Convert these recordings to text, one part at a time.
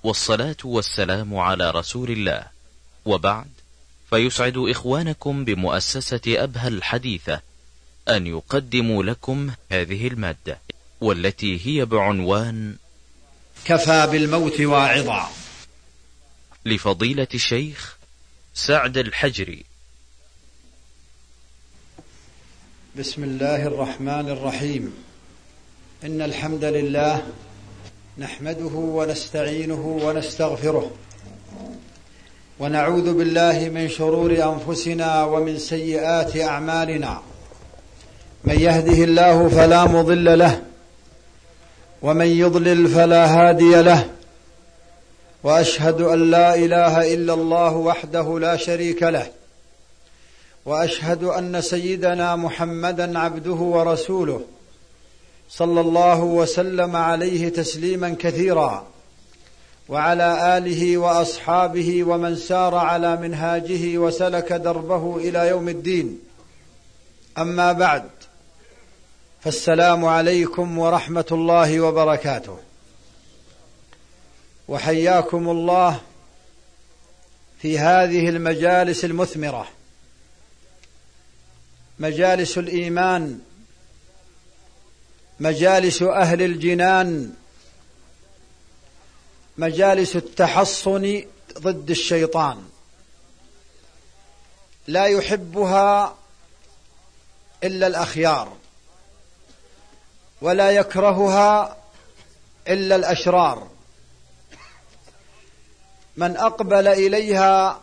والصلاة والسلام على رسول الله، وبعد، فيسعد إخوانكم بمؤسسة أبهى الحديثة أن يقدموا لكم هذه المادة، والتي هي بعنوان كفى بالموت واعظا، لفضيلة الشيخ سعد الحجري. بسم الله الرحمن الرحيم. إن الحمد لله نحمده ونستعينه ونستغفره، ونعوذ بالله من شرور أنفسنا ومن سيئات أعمالنا. من يهده الله فلا مضل له، ومن يضلل فلا هادي له، وأشهد أن لا إله إلا الله وحده لا شريك له، وأشهد أن سيدنا محمدا عبده ورسوله صلى الله وسلم عليه تسليما كثيرا، وعلى آله وأصحابه ومن سار على منهاجه وسلك دربه إلى يوم الدين. أما بعد، فالسلام عليكم ورحمة الله وبركاته، وحياكم الله في هذه المجالس المثمرة، مجالس الإيمان، مجالس أهل الجنان، مجالس التحصن ضد الشيطان. لا يحبها إلا الأخيار، ولا يكرهها إلا الأشرار. من أقبل إليها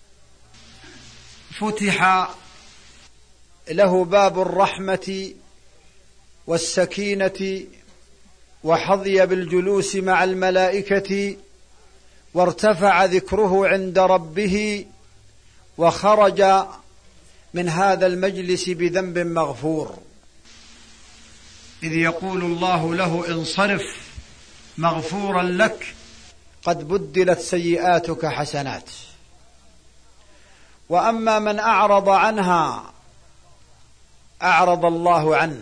فتح له باب الرحمة والسكينة، وحظي بالجلوس مع الملائكة، وارتفع ذكره عند ربه، وخرج من هذا المجلس بذنب مغفور، إذ يقول الله له: انصرف مغفورا لك، قد بدلت سيئاتك حسنات. وأما من أعرض عنها أعرض الله عنه،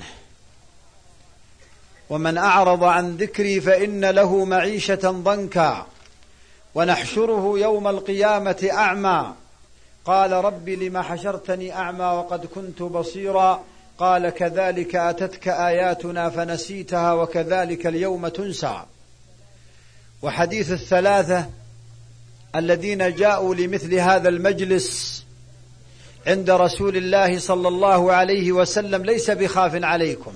ومن أعرض عن ذكري فإن له معيشة ضنكا، ونحشره يوم القيامة أعمى. قال: رب لم حشرتني أعمى وقد كنت بصيرا. قال: كذلك أتتك آياتنا فنسيتها وكذلك اليوم تنسى. وحديث الثلاثة الذين جاءوا لمثل هذا المجلس عند رسول الله صلى الله عليه وسلم ليس بخاف عليكم.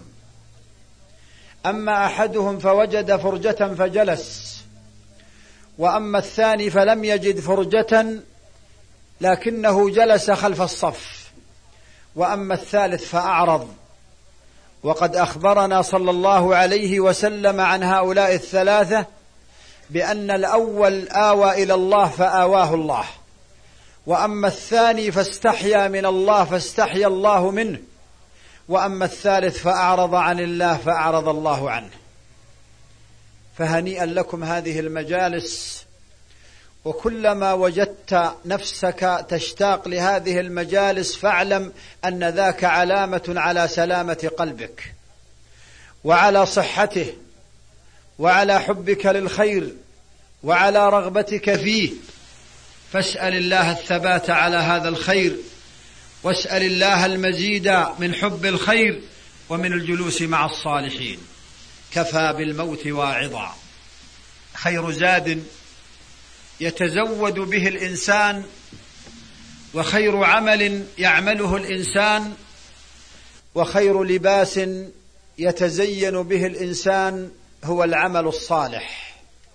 أما أحدهم فوجد فرجة فجلس، وأما الثاني فلم يجد فرجة لكنه جلس خلف الصف، وأما الثالث فأعرض. وقد أخبرنا صلى الله عليه وسلم عن هؤلاء الثلاثة بأن الأول آوى إلى الله فآواه الله، وأما الثاني فاستحيا من الله فاستحيا الله منه، وأما الثالث فأعرض عن الله فأعرض الله عنه. فهنيئا لكم هذه المجالس، وكلما وجدت نفسك تشتاق لهذه المجالس فاعلم أن ذاك علامة على سلامة قلبك، وعلى صحته، وعلى حبك للخير، وعلى رغبتك فيه. فاسأل الله الثبات على هذا الخير، واسأل الله المزيد من حب الخير ومن الجلوس مع الصالحين. كفى بالموت واعظا، خير زاد يتزود به الإنسان، وخير عمل يعمله الإنسان، وخير لباس يتزين به الإنسان هو العمل الصالح،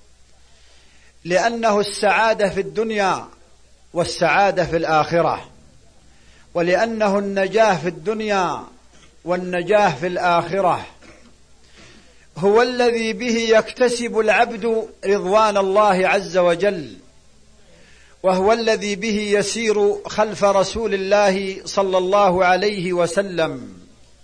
لأنه السعادة في الدنيا والسعادة في الآخرة، ولأنه النجاة في الدنيا والنجاة في الآخرة. هو الذي به يكتسب العبد رضوان الله عز وجل، وهو الذي به يسير خلف رسول الله صلى الله عليه وسلم،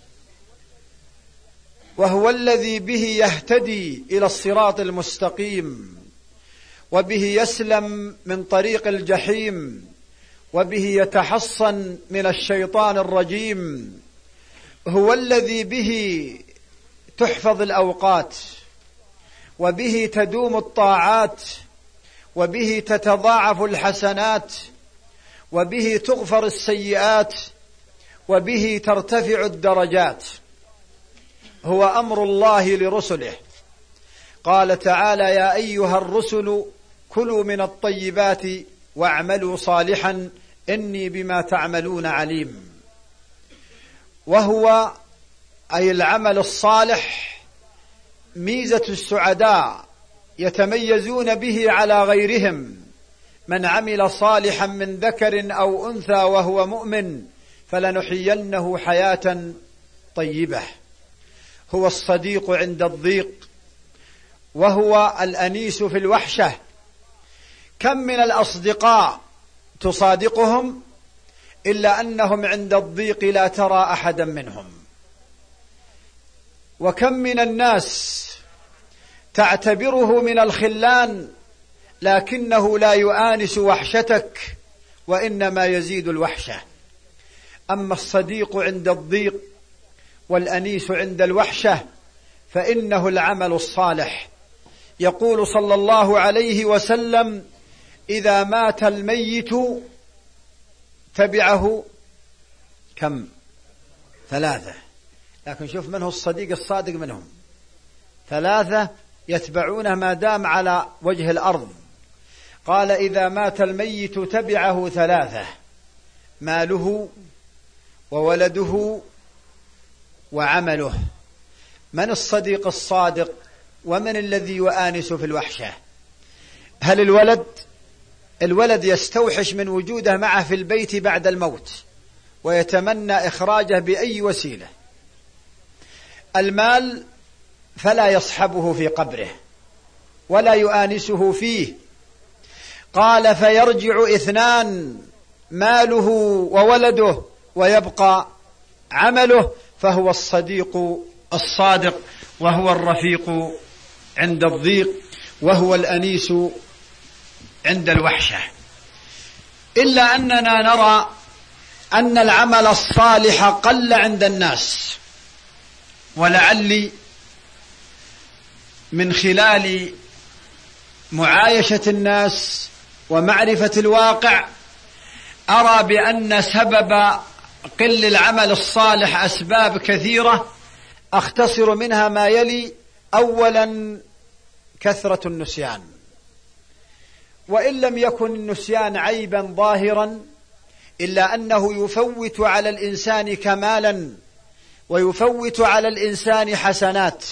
وهو الذي به يهتدي إلى الصراط المستقيم، وبه يسلم من طريق الجحيم، وبه يتحصن من الشيطان الرجيم. هو الذي به تحفظ الأوقات، وبه تدوم الطاعات، وبه تتضاعف الحسنات، وبه تغفر السيئات، وبه ترتفع الدرجات. هو أمر الله لرسله. قال تعالى: يا أيها الرسل كلوا من الطيبات واعملوا صالحا إني بما تعملون عليم. وهو أي العمل الصالح ميزة السعداء يتميزون به على غيرهم. من عمل صالحا من ذكر أو أنثى وهو مؤمن فلنحيينه حياة طيبة. هو الصديق عند الضيق، وهو الأنيس في الوحشة. كم من الأصدقاء تصادقهم إلا أنهم عند الضيق لا ترى أحدا منهم، وكم من الناس تعتبره من الخلان لكنه لا يؤانس وحشتك وإنما يزيد الوحشة. أما الصديق عند الضيق والأنيس عند الوحشة فإنه العمل الصالح. يقول صلى الله عليه وسلم: إذا مات الميت تبعه كم؟ 3. لكن شوف من هو الصديق الصادق منهم، 3 يتبعونه ما دام على وجه الأرض. قال: إذا مات الميت تبعه 3: ماله وولده وعمله. من الصديق الصادق ومن الذي يؤانس في الوحشة؟ هل الولد يستوحش من وجوده معه في البيت بعد الموت ويتمنى إخراجه بأي وسيلة. المال فلا يصحبه في قبره ولا يؤانسه فيه. قال: فيرجع 2: ماله وولده ويبقى عمله، فهو الصديق الصادق، وهو الرفيق عند الضيق، وهو الأنيس عند الوحشة. إلا أننا نرى أن العمل الصالح قل عند الناس، ولعلي من خلال معايشة الناس ومعرفة الواقع أرى بأن سبب قل العمل الصالح أسباب كثيرة، أختصر منها ما يلي. أولا، كثرة النسيان. وإن لم يكن النسيان عيبا ظاهرا إلا أنه يفوت على الإنسان كمالا ويفوت على الإنسان حسنات.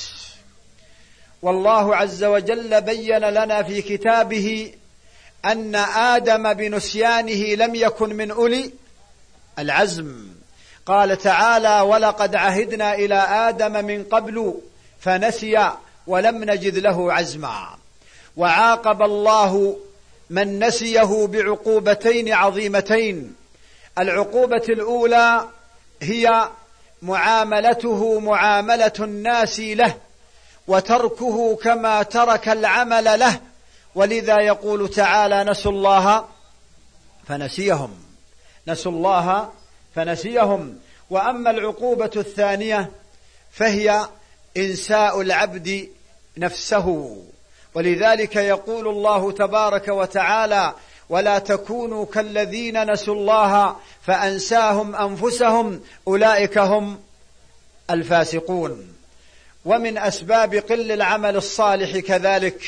والله عز وجل بين لنا في كتابه أن آدم بنسيانه لم يكن من أولي العزم. قال تعالى: ولقد عهدنا إلى آدم من قبل فنسي ولم نجد له عزما. وعاقب الله من نسيه بعقوبتين عظيمتين. العقوبة الأولى هي معاملته معاملة الناس له، وتركه كما ترك العمل له. ولذا يقول تعالى: نسوا الله فنسيهم، نسوا الله فنسيهم. وأما العقوبة الثانية فهي إنساء العبد نفسه. ولذلك يقول الله تبارك وتعالى: ولا تكونوا كالذين نسوا الله فأنساهم أنفسهم أولئك هم الفاسقون. ومن أسباب قل العمل الصالح كذلك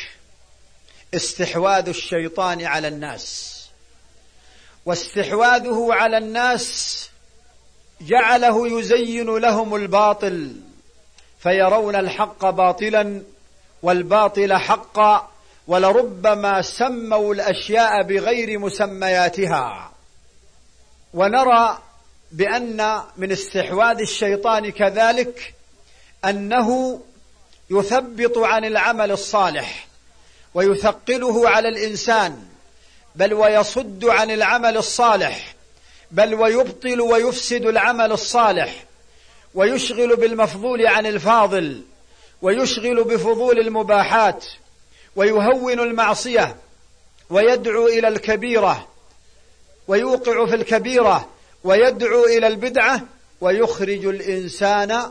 استحواذ الشيطان على الناس. واستحواذه على الناس جعله يزين لهم الباطل، فيرون الحق باطلا والباطل حقا، ولربما سموا الأشياء بغير مسمياتها. ونرى بأن من استحواذ الشيطان كذلك أنه يثبط عن العمل الصالح ويثقله على الإنسان، بل ويصد عن العمل الصالح، بل ويبطل ويفسد العمل الصالح، ويشغل بالمفضول عن الفاضل، ويشغل بفضول المباحات، ويهون المعصية، ويدعو إلى الكبيرة، ويوقع في الكبيرة، ويدعو إلى البدعة، ويخرج الإنسان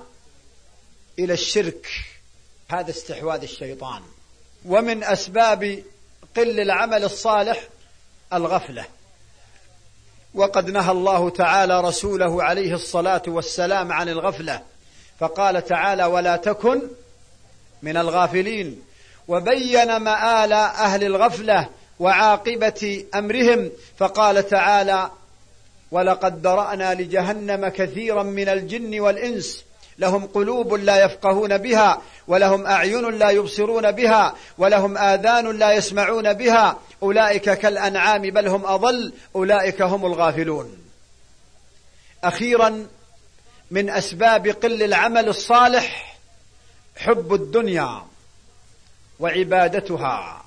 إلى الشرك. هذا استحواذ الشيطان. ومن أسباب قل العمل الصالح الغفلة. وقد نهى الله تعالى رسوله عليه الصلاة والسلام عن الغفلة، فقال تعالى: ولا تكن من الغافلين. وبين مآل أهل الغفلة وعاقبة أمرهم، فقال تعالى: ولقد ذرأنا لجهنم كثيرا من الجن والإنس لهم قلوب لا يفقهون بها ولهم أعين لا يبصرون بها ولهم آذان لا يسمعون بها أولئك كالأنعام بل هم أضل أولئك هم الغافلون. أخيرا، من أسباب قل العمل الصالح حب الدنيا وعبادتها،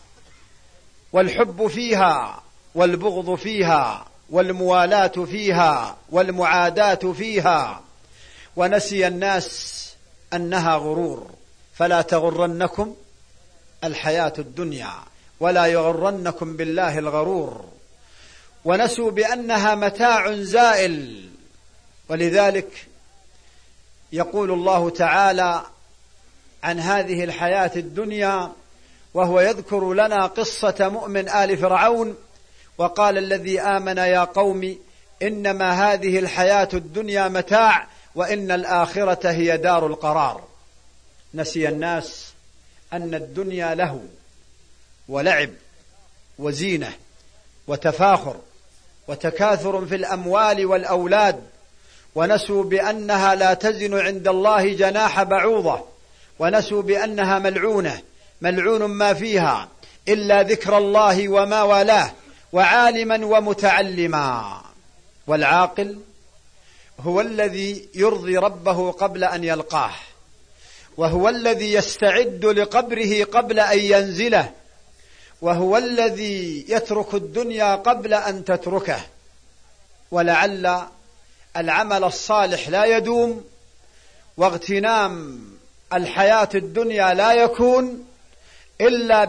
والحب فيها والبغض فيها والموالاة فيها والمعاداة فيها. ونسي الناس أنها غرور، فلا تغرنكم الحياة الدنيا ولا يغرنكم بالله الغرور. ونسوا بأنها متاع زائل، ولذلك يقول الله تعالى عن هذه الحياة الدنيا وهو يذكر لنا قصة مؤمن آل فرعون: وقال الذي آمن يا قوم إنما هذه الحياة الدنيا متاع وإن الآخرة هي دار القرار. نسي الناس أن الدنيا له ولعب وزينة وتفاخر وتكاثر في الأموال والأولاد، ونسوا بأنها لا تزن عند الله جناح بعوضة، ونسوا بأنها ملعون ما فيها إلا ذكر الله وما والاه وعالما ومتعلما. والعاقل هو الذي يرضي ربه قبل أن يلقاه، وهو الذي يستعد لقبره قبل أن ينزله، وهو الذي يترك الدنيا قبل أن تتركه. ولعل العمل الصالح لا يدوم، واغتنام الحياة الدنيا لا يكون إلا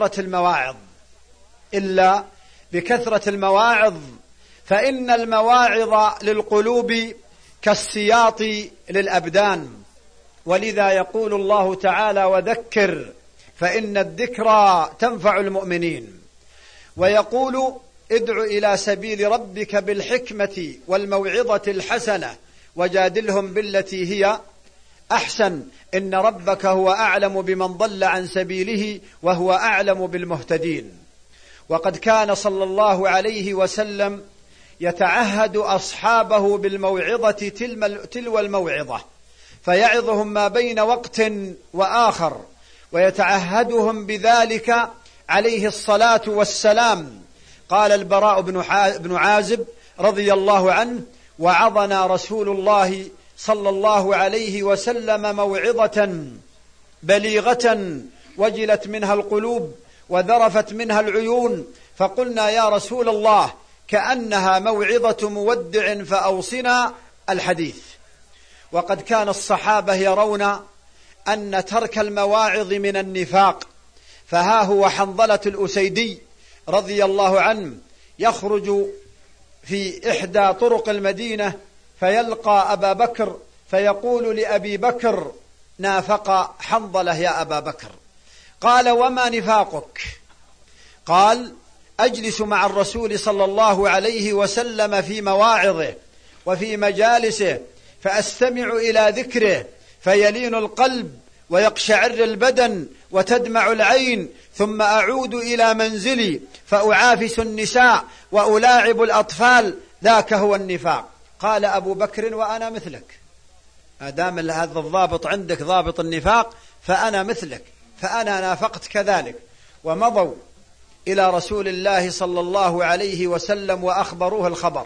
بكثرة المواعظ، فإن المواعظ للقلوب كالسياط للأبدان. ولذا يقول الله تعالى: وذكر فإن الذكرى تنفع المؤمنين. ويقول: ادع إلى سبيل ربك بالحكمة والموعظة الحسنة وجادلهم بالتي هي أحسن إن ربك هو أعلم بمن ضل عن سبيله وهو أعلم بالمهتدين. وقد كان صلى الله عليه وسلم يتعهد أصحابه بالموعظة تلو الموعظة، فيعظهم ما بين وقت وآخر، ويتعهدهم بذلك عليه الصلاة والسلام. قال البراء بن عازب رضي الله عنه: وعظنا رسول الله صلى الله عليه وسلم موعظة بليغة وجلت منها القلوب وذرفت منها العيون، فقلنا: يا رسول الله كأنها موعظة مودع فأوصنا الحديث. وقد كان الصحابة يرون أن ترك المواعظ من النفاق، فها هو حنظلة الأسيدي رضي الله عنه يخرج في إحدى طرق المدينة فيلقى أبا بكر فيقول لأبي بكر: نافق حنظلة يا أبا بكر. قال: وما نفاقك؟ قال: أجلس مع الرسول صلى الله عليه وسلم في مواعظه وفي مجالسه فأستمع إلى ذكره فيلين القلب ويقشعر البدن وتدمع العين، ثم أعود إلى منزلي فأعافس النساء وألاعب الأطفال، ذاك هو النفاق. قال أبو بكر: وأنا مثلك، ما دام هذا الضابط عندك ضابط النفاق فأنا مثلك، فأنا نافقت كذلك. ومضوا إلى رسول الله صلى الله عليه وسلم وأخبروه الخبر.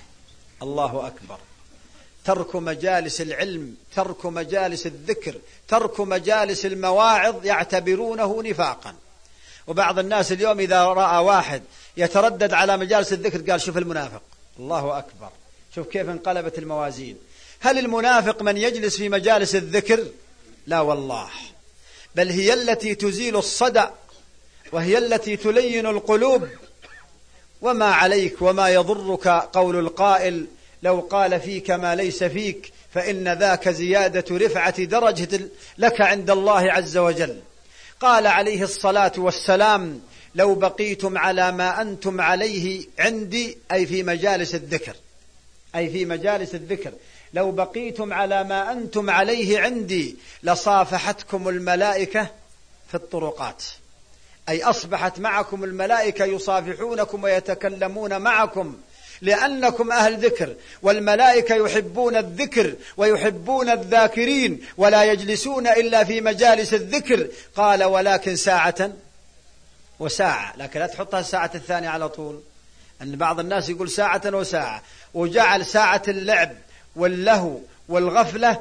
الله أكبر! ترك مجالس العلم، ترك مجالس الذكر، ترك مجالس المواعظ يعتبرونه نفاقا. وبعض الناس اليوم إذا رأى واحد يتردد على مجالس الذكر قال: شوف المنافق. الله أكبر! شوف كيف انقلبت الموازين. هل المنافق من يجلس في مجالس الذكر؟ لا والله، بل هي التي تزيل الصدع وهي التي تلين القلوب. وما عليك وما يضرك قول القائل: لو قال فيك ما ليس فيك فإن ذاك زيادة رفعة درجة لك عند الله عز وجل. قال عليه الصلاة والسلام: لو بقيتم على ما أنتم عليه عندي، أي في مجالس الذكر، أي في مجالس الذكر، لو بقيتم على ما أنتم عليه عندي لصافحتكم الملائكة في الطرقات، أي أصبحت معكم الملائكة يصافحونكم ويتكلمون معكم لأنكم أهل ذكر، والملائكة يحبون الذكر ويحبون الذاكرين ولا يجلسون إلا في مجالس الذكر. قال ولكن ساعة وساعة، لكن لا تحطها الساعة الثانية على طول، أن بعض الناس يقول ساعة وساعة، وجعل ساعة اللعب واللهو والغفلة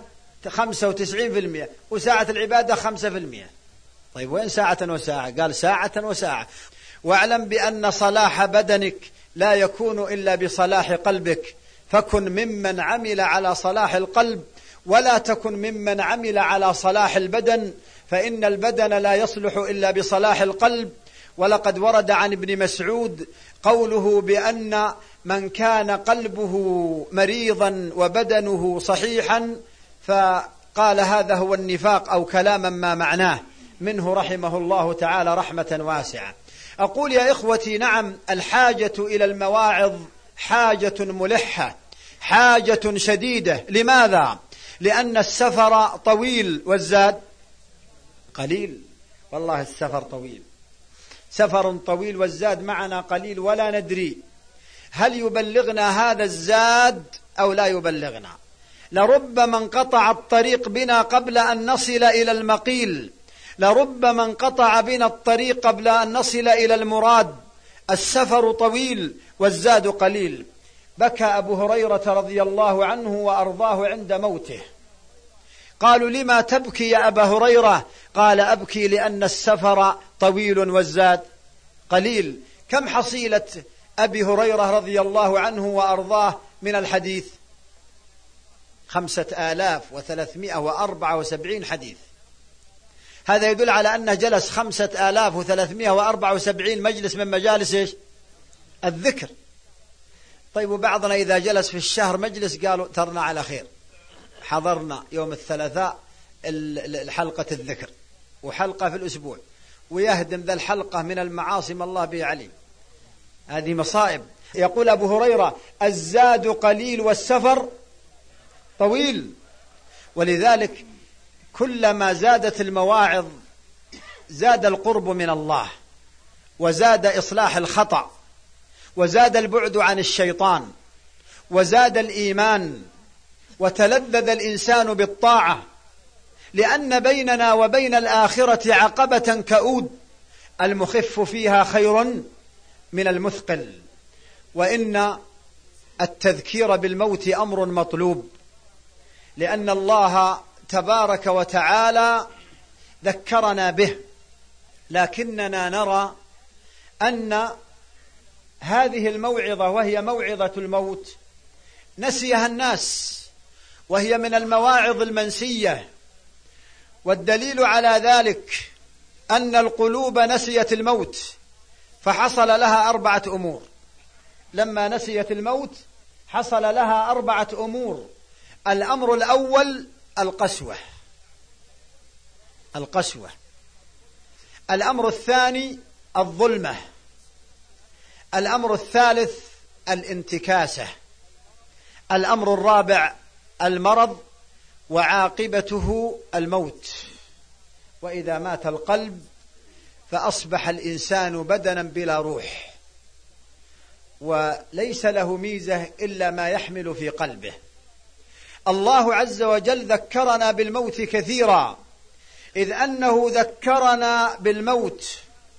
95% وساعة العبادة 5%. طيب وين ساعة وساعة؟ قال ساعة وساعة. واعلم بأن صلاح بدنك لا يكون إلا بصلاح قلبك، فكن ممن عمل على صلاح القلب ولا تكن ممن عمل على صلاح البدن، فإن البدن لا يصلح إلا بصلاح القلب. ولقد ورد عن ابن مسعود قوله بأن من كان قلبه مريضا وبدنه صحيحا فقال هذا هو النفاق، أو كلاما ما معناه منه رحمه الله تعالى رحمة واسعة. أقول يا إخوتي نعم، الحاجة إلى المواعظ حاجة ملحة، حاجة شديدة. لماذا؟ لأن السفر طويل والزاد قليل. والله السفر طويل، سفر طويل والزاد معنا قليل، ولا ندري هل يبلغنا هذا الزاد أو لا يبلغنا. لربما انقطع الطريق بنا قبل أن نصل إلى المقيل، لربما انقطع بنا الطريق قبل أن نصل إلى المراد. السفر طويل والزاد قليل. بكى أبو هريرة رضي الله عنه وأرضاه عند موته. قالوا لما تبكي يا أبا هريرة؟ قال أبكي لأن السفر طويل والزاد قليل. كم حصيلة أبي هريرة رضي الله عنه وأرضاه من الحديث؟ 5374 حديث. هذا يدل على أنه جلس 5374 مجلس من مجالس الذكر. طيب وبعضنا إذا جلس في الشهر مجلس قالوا ترنا على خير، حضرنا يوم الثلاثاء حلقة الذكر وحلقة في الأسبوع، ويهدم ذا الحلقة من المعاصي ما الله به عليم. هذه مصائب. يقول أبو هريرة الزاد قليل والسفر طويل. ولذلك كلما زادت المواعظ زاد القرب من الله، وزاد إصلاح الخطأ، وزاد البعد عن الشيطان، وزاد الإيمان، وتلذذ الإنسان بالطاعة، لأن بيننا وبين الآخرة عقبة كؤود المخف فيها خير من المثقل. وإن التذكير بالموت أمر مطلوب، لأن الله تبارك وتعالى ذكرنا به، لكننا نرى أن هذه الموعظة وهي موعظة الموت نسيها الناس، وهي من المواعظ المنسية. والدليل على ذلك أن القلوب نسيت الموت فحصل لها 4 أمور. لما نسيت الموت حصل لها 4 أمور. الأمر الأول القسوة. الأمر الثاني الظلمة. الأمر الثالث الانتكاسة. الأمر الرابع المرض، وعاقبته الموت. وإذا مات القلب فأصبح الإنسان بدنا بلا روح، وليس له ميزة إلا ما يحمل في قلبه. الله عز وجل ذكرنا بالموت كثيرا، إذ أنه ذكرنا بالموت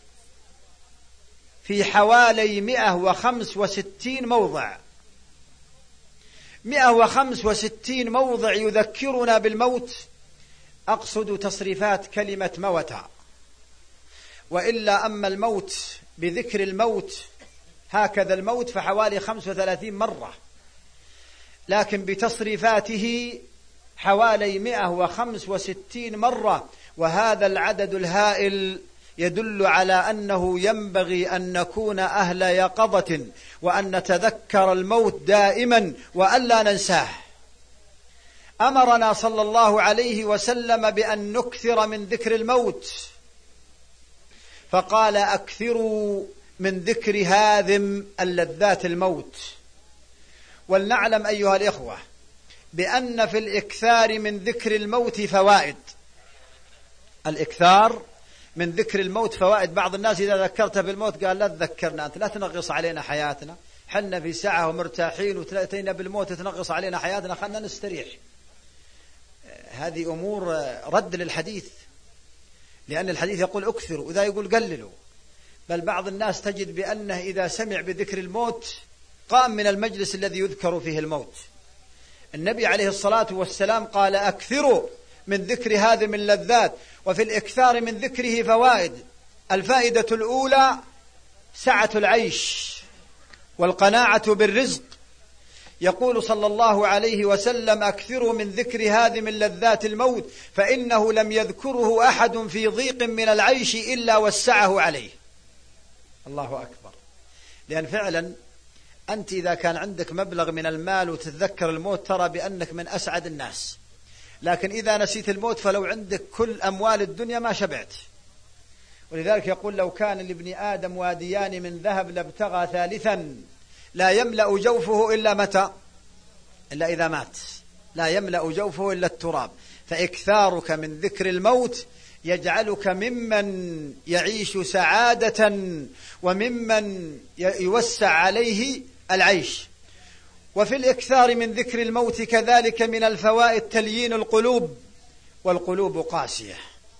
في حوالي 165 موضع. 165 موضع يذكرنا بالموت. أقصد تصريفات كلمة موتى، وإلا أما الموت بذكر الموت هكذا الموت فحوالي 35 مرة، لكن بتصريفاته حوالي 165 مرة. وهذا العدد الهائل يدل على أنه ينبغي أن نكون أهل يقظة، وأن نتذكر الموت دائما وألا ننساه. أمرنا صلى الله عليه وسلم بأن نكثر من ذكر الموت، فقال أكثروا من ذكر هاذم اللذات الموت. ولنعلم أيها الإخوة بأن في الإكثار من ذكر الموت فوائد. الإكثار من ذكر الموت فوائد. بعض الناس إذا ذكرته بالموت قال لا تذكرنا أنت، لا تنغص علينا حياتنا، حنا في ساعة ومرتاحين وتأتينا بالموت تنغص علينا حياتنا، خلنا نستريح. هذه أمور رد للحديث، لأن الحديث يقول أكثروا وإذا يقول قللوا. بل بعض الناس تجد بأنه إذا سمع بذكر الموت قام من المجلس الذي يذكر فيه الموت. النبي عليه الصلاة والسلام قال أكثروا من ذكر هذه من اللذات. وفي الإكثار من ذكره فوائد. الفائدة الأولى سعة العيش والقناعة بالرزق. يقول صلى الله عليه وسلم أكثروا من ذكر هذه من لذات الموت فإنه لم يذكره أحد في ضيق من العيش إلا وسعه عليه. الله أكبر. لأن فعلا أنت إذا كان عندك مبلغ من المال وتتذكر الموت ترى بأنك من أسعد الناس، لكن إذا نسيت الموت فلو عندك كل أموال الدنيا ما شبعت. ولذلك يقول لو كان لابن آدم واديان من ذهب لابتغى ثالثا لا يملأ جوفه إلا متى؟ إلا إذا مات. لا يملأ جوفه إلا التراب. فإكثارك من ذكر الموت يجعلك ممن يعيش سعادة وممن يوسع عليه العيش. وفي الإكثار من ذكر الموت كذلك من الفوائد تليين القلوب، والقلوب قاسية،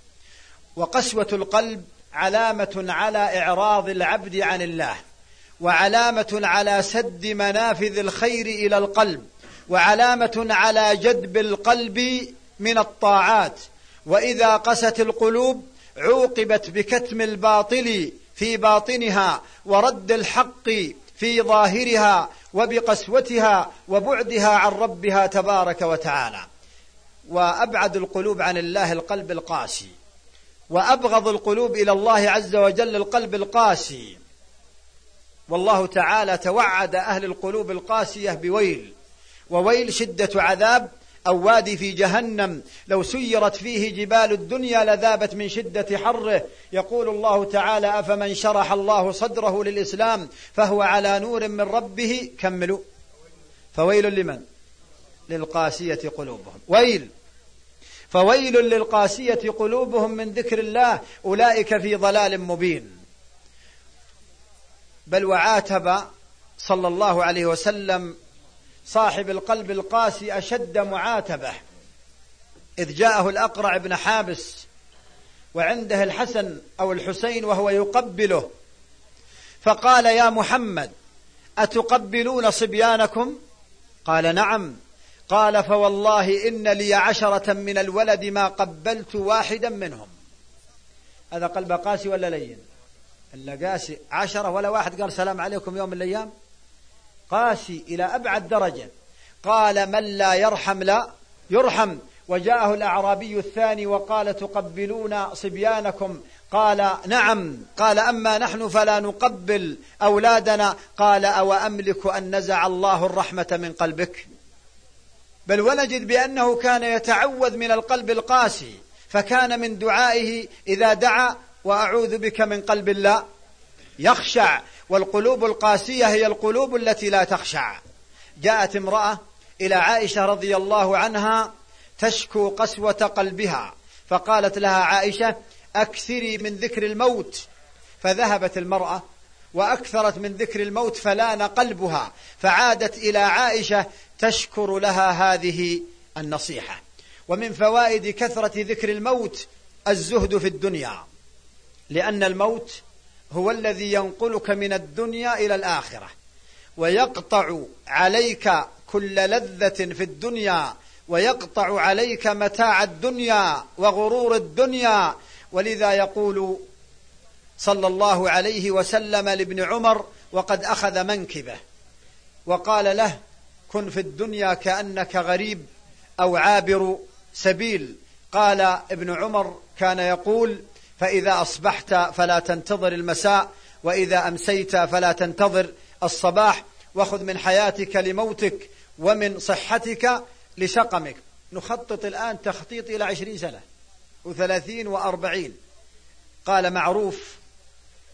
وقسوة القلب علامة على إعراض العبد عن الله، وعلامة على سد منافذ الخير إلى القلب، وعلامة على جذب القلب من الطاعات. وإذا قست القلوب عوقبت بكتم الباطل في باطنها ورد الحق في ظاهرها وبقسوتها وبعدها عن ربها تبارك وتعالى. وأبعد القلوب عن الله القلب القاسي، وأبغض القلوب إلى الله عز وجل القلب القاسي. والله تعالى توعد أهل القلوب القاسية بويل، وويل شدة عذاب أو وادي في جهنم لو سيرت فيه جبال الدنيا لذابت من شدة حره. يقول الله تعالى أفمن شرح الله صدره للإسلام فهو على نور من ربه كملوا فويل لمن؟ للقاسية قلوبهم. ويل فويل للقاسية قلوبهم من ذكر الله أولئك في ضلال مبين. بل وعاتب صلى الله عليه وسلم صاحب القلب القاسي أشد معاتبة إذ جاءه الأقرع بن حابس وعنده الحسن أو الحسين وهو يقبله، فقال يا محمد أتقبلون صبيانكم؟ قال نعم. قال فوالله إن لي 10 من الولد ما قبلت واحدا منهم. هذا قلب قاسي ولا لين؟ إلا قاسي 10 ولا واحد قال سلام عليكم يوم من الأيام. قاسي إلى أبعد درجة. قال من لا يرحم لا يرحم. وجاءه الأعرابي الثاني وقال تقبلون صبيانكم؟ قال نعم. قال أما نحن فلا نقبل أولادنا. قال أو أملك أن نزع الله الرحمة من قلبك؟ بل ونجد بأنه كان يتعوذ من القلب القاسي، فكان من دعائه إذا دعا وأعوذ بك من قلب لا يخشع. والقلوب القاسية هي القلوب التي لا تخشع. جاءت امرأة إلى عائشة رضي الله عنها تشكو قسوة قلبها، فقالت لها عائشة أكثري من ذكر الموت. فذهبت المرأة وأكثرت من ذكر الموت فلان قلبها، فعادت إلى عائشة تشكر لها هذه النصيحة. ومن فوائد كثرة ذكر الموت الزهد في الدنيا، لأن الموت هو الذي ينقلك من الدنيا إلى الآخرة، ويقطع عليك كل لذة في الدنيا، ويقطع عليك متاع الدنيا وغرور الدنيا. ولذا يقول صلى الله عليه وسلم لابن عمر وقد أخذ منكبه وقال له كن في الدنيا كأنك غريب أو عابر سبيل. قال ابن عمر كان يقول فإذا أصبحت فلا تنتظر المساء، وإذا أمسيت فلا تنتظر الصباح، وخذ من حياتك لموتك ومن صحتك لسقمك. نخطط الآن تخطيط إلى 20 سنة و30 و40. قال معروف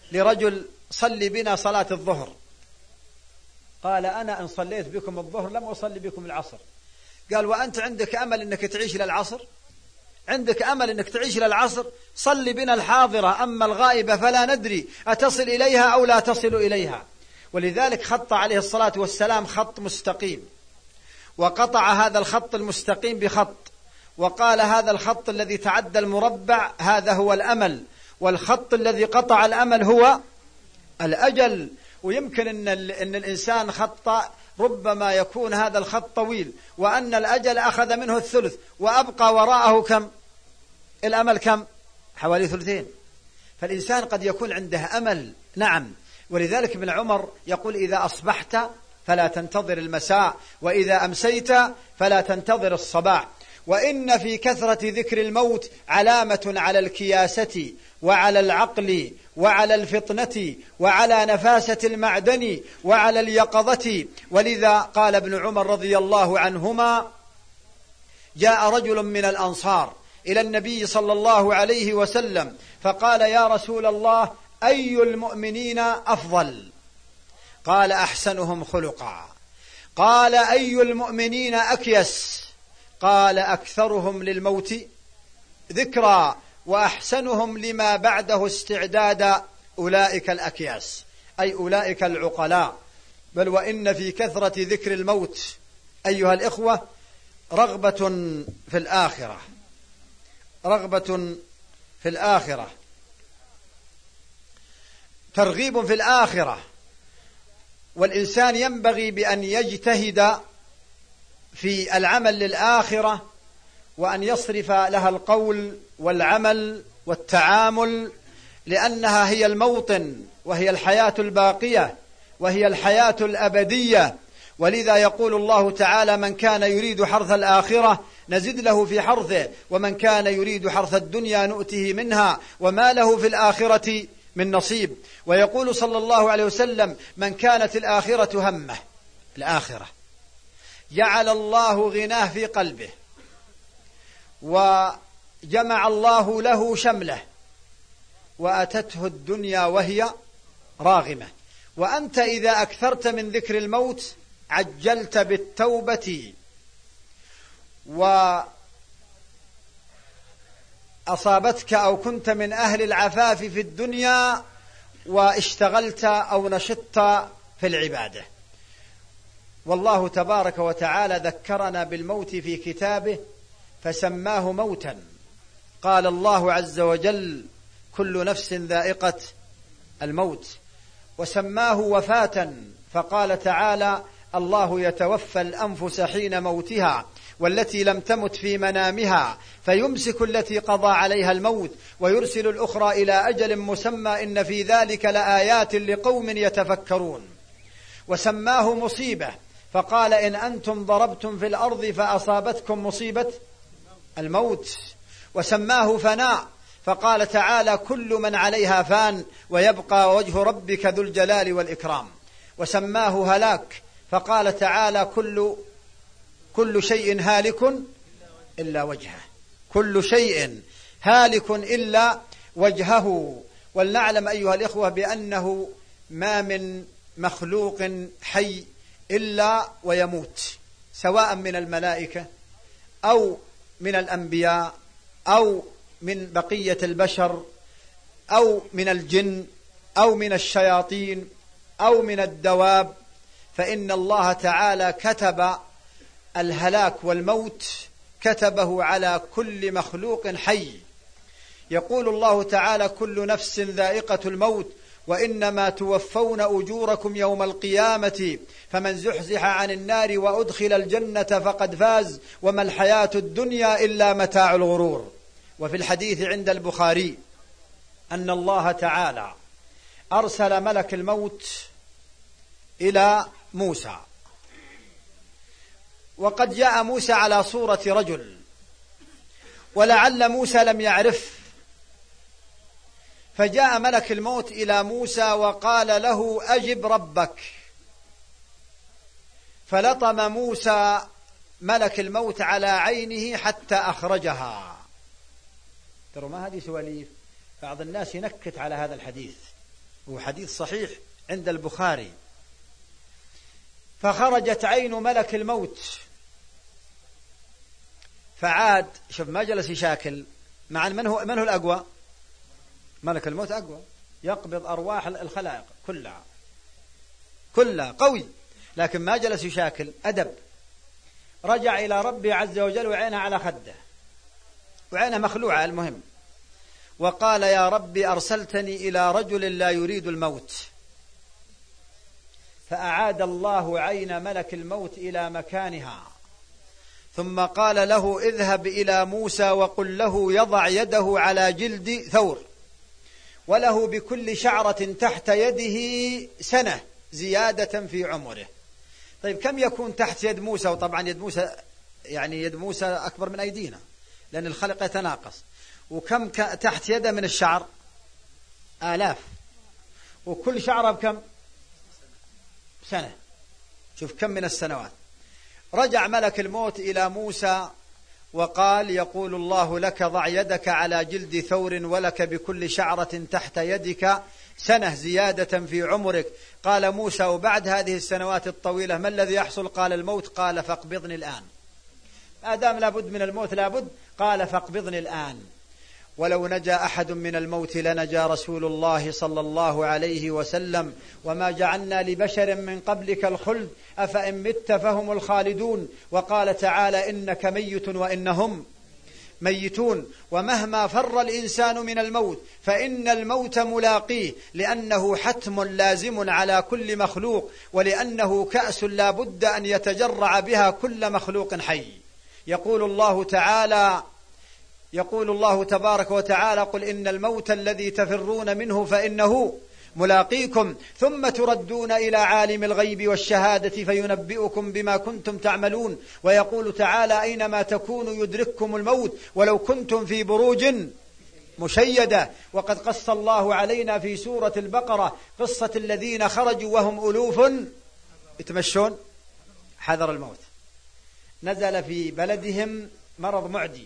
لرجل: صلي بنا صلاة الظهر. قال: أنا إن صليت بكم الظهر لم أصلي بكم العصر. قال: وأنت عندك أمل أنك تعيش إلى العصر؟ عندك أمل أنك تعيش إلى العصر؟ صلي بنا الحاضرة، أما الغائبة فلا ندري أتصل إليها أو لا تصل إليها. ولذلك خط عليه الصلاة والسلام خط مستقيم، وقطع هذا الخط المستقيم بخط، وقال: هذا الخط الذي تعدى المربع هذا هو الأمل، والخط الذي قطع الأمل هو الأجل. ويمكن أن الإنسان خط ربما يكون هذا الخط طويل، وأن الأجل أخذ منه الثلث، وأبقى وراءه كم؟ الأمل كم؟ حوالي ثلثين. فالإنسان قد يكون عنده أمل، نعم. ولذلك ابن عمر يقول: إذا أصبحت فلا تنتظر المساء، وإذا أمسيت فلا تنتظر الصباح. وإن في كثرة ذكر الموت علامة على الكياسة وعلى العقل وعلى الفطنة وعلى نفاسة المعدن وعلى اليقظة. ولذا قال ابن عمر رضي الله عنهما: جاء رجل من الأنصار إلى النبي صلى الله عليه وسلم فقال: يا رسول الله، أي المؤمنين أفضل؟ قال: أحسنهم خلقا. قال: أي المؤمنين أكيس؟ قال: أكثرهم للموت ذكرى وأحسنهم لما بعده استعدادا. أولئك الأكياس، أي أولئك العقلاء. بل وإن في كثرة ذكر الموت أيها الإخوة رغبة في الآخرة، رغبة في الآخرة، ترغيب في الآخرة. والإنسان ينبغي بأن يجتهد في العمل للآخرة، وأن يصرف لها القول والعمل والتعامل، لأنها هي الموطن، وهي الحياة الباقية، وهي الحياة الأبدية. ولذا يقول الله تعالى: من كان يريد حرث الآخرة نزد له في حرثه، ومن كان يريد حرث الدنيا نؤته منها وما له في الآخرة من نصيب. ويقول صلى الله عليه وسلم: من كانت الآخرة همه، الآخرة، جعل الله غناه في قلبه، وجمع الله له شمله، وأتته الدنيا وهي راغمة. وأنت إذا أكثرت من ذكر الموت عجلت بالتوبة، وأصابتك أو كنت من أهل العفاف في الدنيا، واشتغلت أو نشطت في العبادة. والله تبارك وتعالى ذكرنا بالموت في كتابه فسماه موتا. قال الله عز وجل: كل نفس ذائقة الموت. وسماه وفاة، فقال تعالى: الله يتوفى الأنفس حين موتها والتي لم تمت في منامها فيمسك التي قضى عليها الموت ويرسل الأخرى إلى أجل مسمى إن في ذلك لآيات لقوم يتفكرون. وسماه مصيبة، فقال: إن أنتم ضربتم في الأرض فأصابتكم مصيبة الموت. وسماه فناء، فقال تعالى: كل من عليها فان ويبقى وجه ربك ذو الجلال والإكرام. وسماه هلاك، فقال تعالى: كل شيء هالك إلا وجهه، كل شيء هالك إلا وجهه. ولنعلم أيها الإخوة بأنه ما من مخلوق حي إلا ويموت، سواء من الملائكة أو من الأنبياء أو من بقية البشر أو من الجن أو من الشياطين أو من الدواب، فإن الله تعالى كتب الهلاك والموت، كتبه على كل مخلوق حي. يقول الله تعالى: كل نفس ذائقة الموت وإنما توفون أجوركم يوم القيامة فمن زحزح عن النار وأدخل الجنة فقد فاز وما الحياة الدنيا إلا متاع الغرور. وفي الحديث عند البخاري أن الله تعالى أرسل ملك الموت إلى موسى، وقد جاء موسى على صورة رجل، ولعل موسى لم يعرف، فجاء ملك الموت إلى موسى وقال له: أجب ربك. فلطم موسى ملك الموت على عينه حتى، ترى ما هذه سواليف. بعض الناس ينكت على هذا الحديث وحديث صحيح عند البخاري. فخرجت عين ملك الموت فعاد. شوف ما جلس يشاكل مع من هو الأقوى؟ ملك الموت أقوى، يقبض أرواح الخلائق كلها قوي، لكن ما جلس يشاكل، أدب. رجع إلى ربي عز وجل وعينه على خده وعينه مخلوعة المهم، وقال يا ربي أرسلتني إلى رجل لا يريد الموت. فأعاد الله عين ملك الموت إلى مكانها، ثم قال له اذهب إلى موسى وقل له يضع يده على جلد ثور وله بكل شعرة تحت يده سنة زيادة في عمره. طيب كم يكون تحت يد موسى؟ وطبعا يد موسى يعني يد موسى أكبر من أيدينا لأن الخلق يتناقص. وكم تحت يده من الشعر؟ آلاف. وكل شعرة بكم؟ سنة. شوف كم من السنوات. رجع ملك الموت إلى موسى وقال يقول الله لك ضع يدك على جلد ثور ولك بكل شعرة تحت يدك سنة زيادة في عمرك. قال موسى وبعد هذه السنوات الطويلة ما الذي يحصل؟ قال الموت. قال فاقبضني الآن، ما دام لابد من الموت لابد. قال فاقبضني الآن. ولو نجا أحد من الموت لنجا رسول الله صلى الله عليه وسلم، وما جعلنا لبشر من قبلك الخلد أفإن مت فهم الخالدون. وقال تعالى إنك ميت وإنهم ميتون. ومهما فر الإنسان من الموت فإن الموت ملاقيه، لأنه حتم لازم على كل مخلوق، ولأنه كأس لا بد أن يتجرع بها كل مخلوق حي. يقول الله تبارك وتعالى قل إن الموت الذي تفرون منه فإنه ملاقيكم ثم تردون إلى عالم الغيب والشهادة فينبئكم بما كنتم تعملون. ويقول تعالى أينما تكونوا يدرككم الموت ولو كنتم في بروج مشيدة. وقد قص الله علينا في سورة البقرة قصة الذين خرجوا وهم ألوف يتمشون حذر الموت. نزل في بلدهم مرض معدي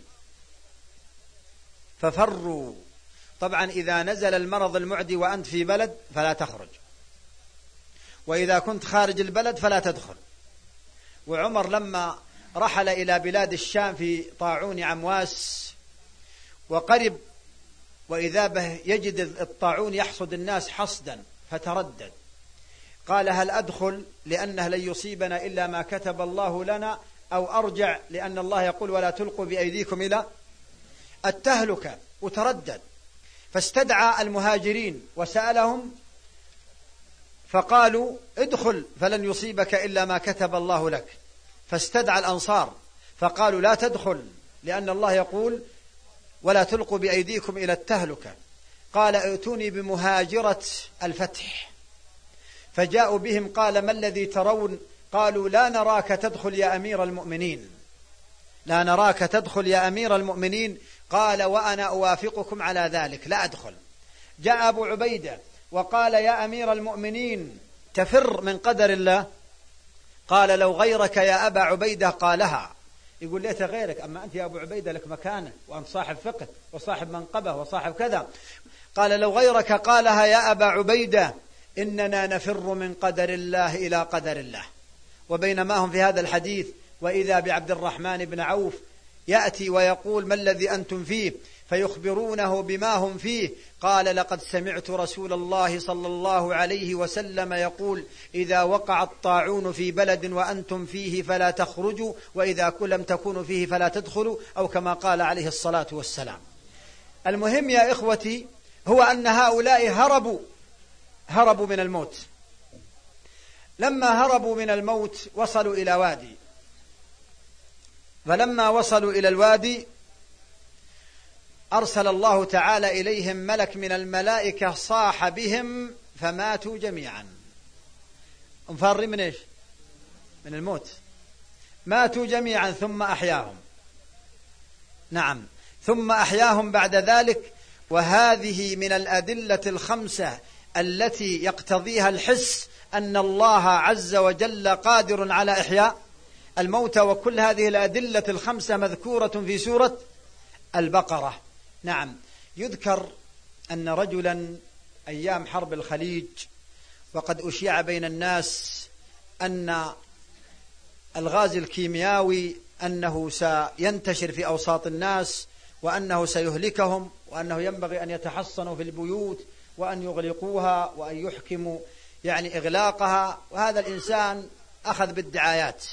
ففروا. طبعا إذا نزل المرض المعدي وأنت في بلد فلا تخرج، وإذا كنت خارج البلد فلا تدخل. وعمر لما رحل إلى بلاد الشام في طاعون عمواس وقرب وإذا به يجد الطاعون يحصد الناس حصدا فتردد، قال هل أدخل لأنه لن يصيبنا إلا ما كتب الله لنا، أو أرجع لأن الله يقول ولا تلقوا بأيديكم إلى التهلكة. وتردد. فاستدعى المهاجرين وسألهم فقالوا ادخل فلن يصيبك إلا ما كتب الله لك. فاستدعى الأنصار فقالوا لا تدخل لأن الله يقول ولا تلقوا بأيديكم إلى التهلكة. قال ائتوني بمهاجرة الفتح. فجاءوا بهم قال ما الذي ترون؟ قالوا لا نراك تدخل يا أمير المؤمنين، لا نراك تدخل يا أمير المؤمنين. قال وأنا أوافقكم على ذلك لا أدخل. جاء أبو عبيدة وقال يا أمير المؤمنين تفر من قدر الله؟ قال لو غيرك يا أبا عبيدة قالها. يقول ليت غيرك، أما أنت يا أبو عبيدة لك مكانة وأنت صاحب فقه وصاحب منقبة وصاحب كذا. قال لو غيرك قالها يا أبا عبيدة إننا نفر من قدر الله إلى قدر الله. وبينما هم في هذا الحديث وإذا بعبد الرحمن بن عوف يأتي ويقول ما الذي أنتم فيه؟ فيخبرونه بما هم فيه. قال لقد سمعت رسول الله صلى الله عليه وسلم يقول إذا وقع الطاعون في بلد وأنتم فيه فلا تخرجوا، وإذا لم تكونوا فيه فلا تدخلوا، أو كما قال عليه الصلاة والسلام. المهم يا إخوتي هو أن هؤلاء هربوا من الموت. لما هربوا من الموت وصلوا إلى وادي، فلما وصلوا إلى الوادي أرسل الله تعالى إليهم ملك من الملائكة صاح بهم فماتوا جميعا. انفر من إيش؟ من الموت. ماتوا جميعا ثم أحياهم. نعم ثم أحياهم بعد ذلك. وهذه من الأدلة الخمسة التي يقتضيها الحس أن الله عز وجل قادر على إحياء الموتى. وكل هذه الأدلة الخمسة مذكورة في سورة البقرة. نعم. يذكر أن رجلا أيام حرب الخليج، وقد أشيع بين الناس أن الغاز الكيميائي أنه سينتشر في أوساط الناس، وأنه سيهلكهم، وأنه ينبغي أن يتحصنوا في البيوت، وأن يغلقوها، وأن يحكموا إغلاقها. وهذا الإنسان أخذ بالدعايات،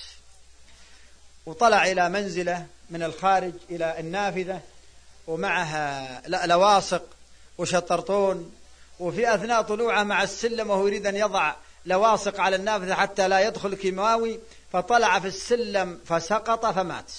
وطلع إلى منزله من الخارج إلى النافذة، ومعها لواصق وشطرطون، وفي أثناء طلوعه مع السلم وهو يريد أن يضع لواصق على النافذة حتى لا يدخل كيماوي، فطلع في السلم فسقط فمات.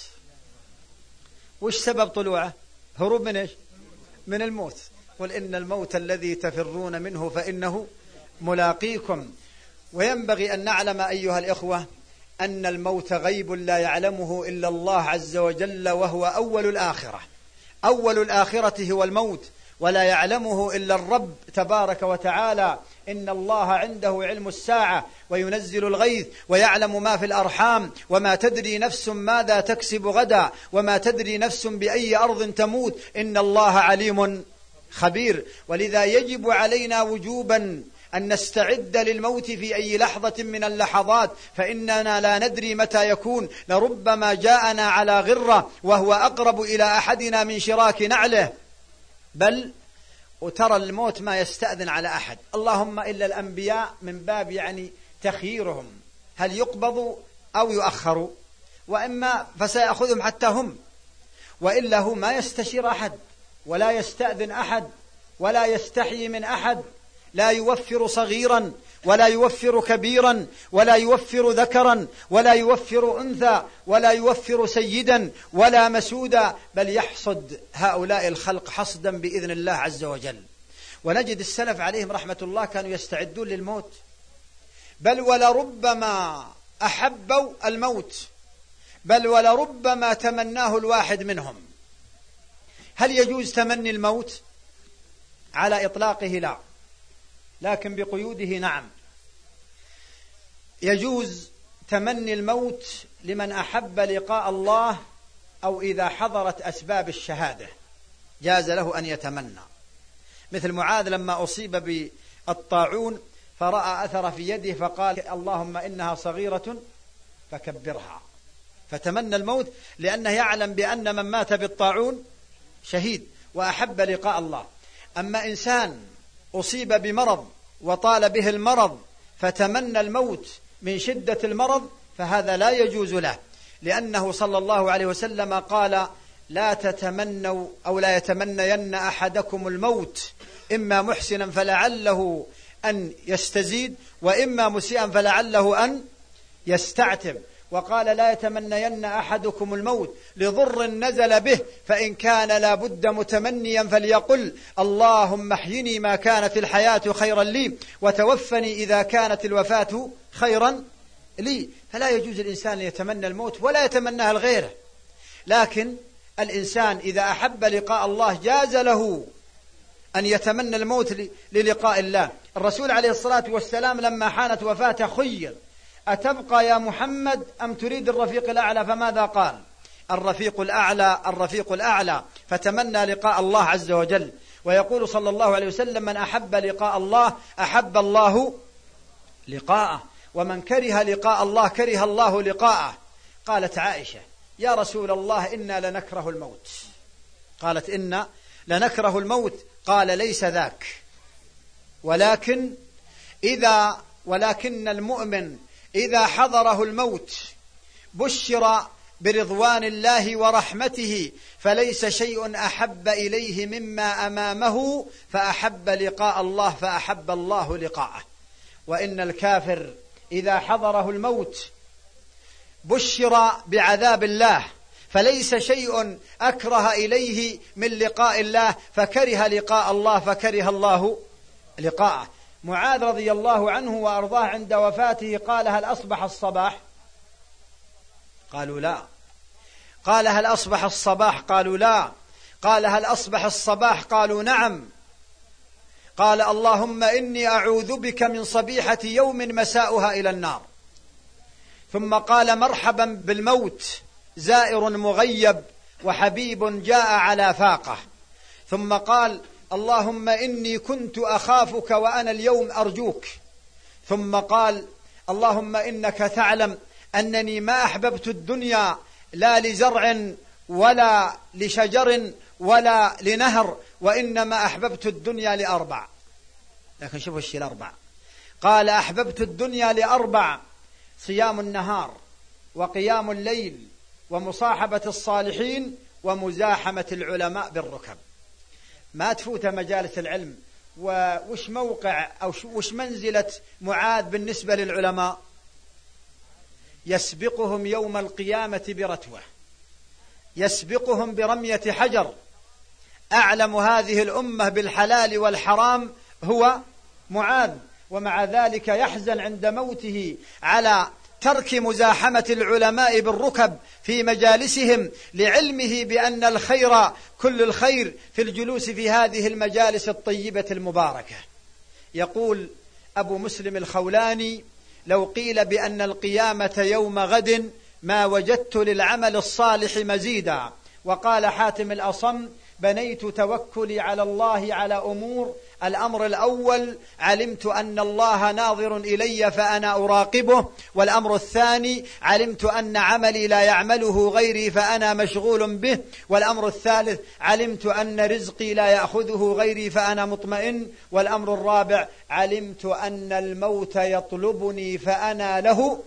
وش سبب طلوعه؟ هروب من إيش؟ من الموت. قل إن الموت الذي تفرون منه فإنه ملاقيكم. وينبغي أن نعلم أيها الإخوة أن الموت غيب لا يعلمه إلا الله عز وجل، وهو أول الآخرة. أول الآخرة هو الموت، ولا يعلمه إلا الرب تبارك وتعالى. إن الله عنده علم الساعة وينزل الغيث ويعلم ما في الأرحام، وما تدري نفس ماذا تكسب غدا، وما تدري نفس بأي أرض تموت، إن الله عليم خبير. ولذا يجب علينا وجوبا أن نستعد للموت في أي لحظة من اللحظات، فإننا لا ندري متى يكون. لربما جاءنا على غرة وهو أقرب إلى أحدنا من شراك نعله. بل وترى الموت ما يستأذن على أحد، اللهم إلا الأنبياء، من باب تخييرهم، هل يقبضوا أو يؤخروا، وإما فسيأخذهم حتى هم، وإلا هو ما يستشير أحد، ولا يستأذن أحد، ولا يستحيي من أحد، لا يوفر صغيرا ولا يوفر كبيرا، ولا يوفر ذكرا ولا يوفر أنثى، ولا يوفر سيدا ولا مسودا، بل يحصد هؤلاء الخلق حصدا بإذن الله عز وجل. ونجد السلف عليهم رحمة الله كانوا يستعدون للموت، بل ولربما أحبوا الموت، بل ولربما تمناه الواحد منهم. هل يجوز تمني الموت؟ على إطلاقه لا، لكن بقيوده نعم. يجوز تمني الموت لمن أحب لقاء الله، أو إذا حضرت أسباب الشهادة جاز له أن يتمنى، مثل معاذ لما أصيب بالطاعون فرأى أثر في يده فقال اللهم إنها صغيرة فكبرها، فتمنى الموت لأنه يعلم بأن من مات بالطاعون شهيد وأحب لقاء الله. أما إنسان أصيب بمرض وطال به المرض فتمنى الموت من شدة المرض، فهذا لا يجوز له، لأنه صلى الله عليه وسلم قال لا تتمنوا أو لا يتمنين أحدكم الموت، إما محسنا فلعله أن يستزيد، وإما مسيئا فلعله أن يستعتب. وقال لا يتمنين أحدكم الموت لضر نزل به، فإن كان لا بد متمنيا فليقل اللهم احيني ما كانت الحياة خيرا لي، وتوفني إذا كانت الوفاة خيرا لي. فلا يجوز الإنسان يتمنى الموت ولا يتمناه الغير، لكن الإنسان إذا أحب لقاء الله جاز له أن يتمنى الموت للقاء الله. الرسول عليه الصلاة والسلام لما حانت وفاته خير أتبقى يا محمد أم تريد الرفيق الأعلى؟ فماذا قال؟ الرفيق الأعلى، الرفيق الأعلى، فتمنى لقاء الله عز وجل. ويقول صلى الله عليه وسلم من أحب لقاء الله أحب الله لقاءه، ومن كره لقاء الله كره الله لقاءه. قالت عائشة يا رسول الله إنا لنكره الموت، قالت إنا لنكره الموت، قال ليس ذاك، ولكن المؤمن إذا حضره الموت بشر برضوان الله ورحمته، فليس شيء أحب إليه مما أمامه، فأحب لقاء الله فأحب الله لقاءه. وإن الكافر إذا حضره الموت بشر بعذاب الله، فليس شيء أكره إليه من لقاء الله، فكره لقاء الله فكره الله لقاءه. معاذ رضي الله عنه وأرضاه عند وفاته قال هل أصبح الصباح؟ قالوا لا. قال هل أصبح الصباح؟ قالوا لا. قال هل أصبح الصباح؟ قالوا نعم. قال اللهم إني أعوذ بك من صبيحة يوم مساؤها إلى النار. ثم قال مرحبا بالموت، زائر مغيب وحبيب جاء على فاقة. ثم قال اللهم إني كنت أخافك وأنا اليوم أرجوك. ثم قال اللهم إنك تعلم أنني ما أحببت الدنيا لا لزرع ولا لشجر ولا لنهر، وإنما أحببت الدنيا لأربع. لكن شوفوا الشيء الأربع، قال أحببت الدنيا لأربع: صيام النهار وقيام الليل ومصاحبة الصالحين ومزاحمة العلماء بالركب. ما تفوت مجالس العلم. وش موقع أو وش منزلة معاذ بالنسبة للعلماء؟ يسبقهم يوم القيامة برتوة، يسبقهم برمية حجر. أعلم هذه الأمة بالحلال والحرام هو معاذ، ومع ذلك يحزن عند موته على ترك مزاحمة العلماء بالركب في مجالسهم، لعلمه بأن الخير كل الخير في الجلوس في هذه المجالس الطيبة المباركة. يقول أبو مسلم الخولاني: لو قيل بأن القيامة يوم غد ما وجدت للعمل الصالح مزيدا. وقال حاتم الأصم: بنيت توكلي على الله على أمور: الأمر الأول علمت أن الله ناظر إلي فأنا أراقبه، والأمر الثاني علمت أن عملي لا يعمله غيري فأنا مشغول به، والأمر الثالث علمت أن رزقي لا يأخذه غيري فأنا مطمئن، والأمر الرابع علمت أن الموت يطلبني فأنا له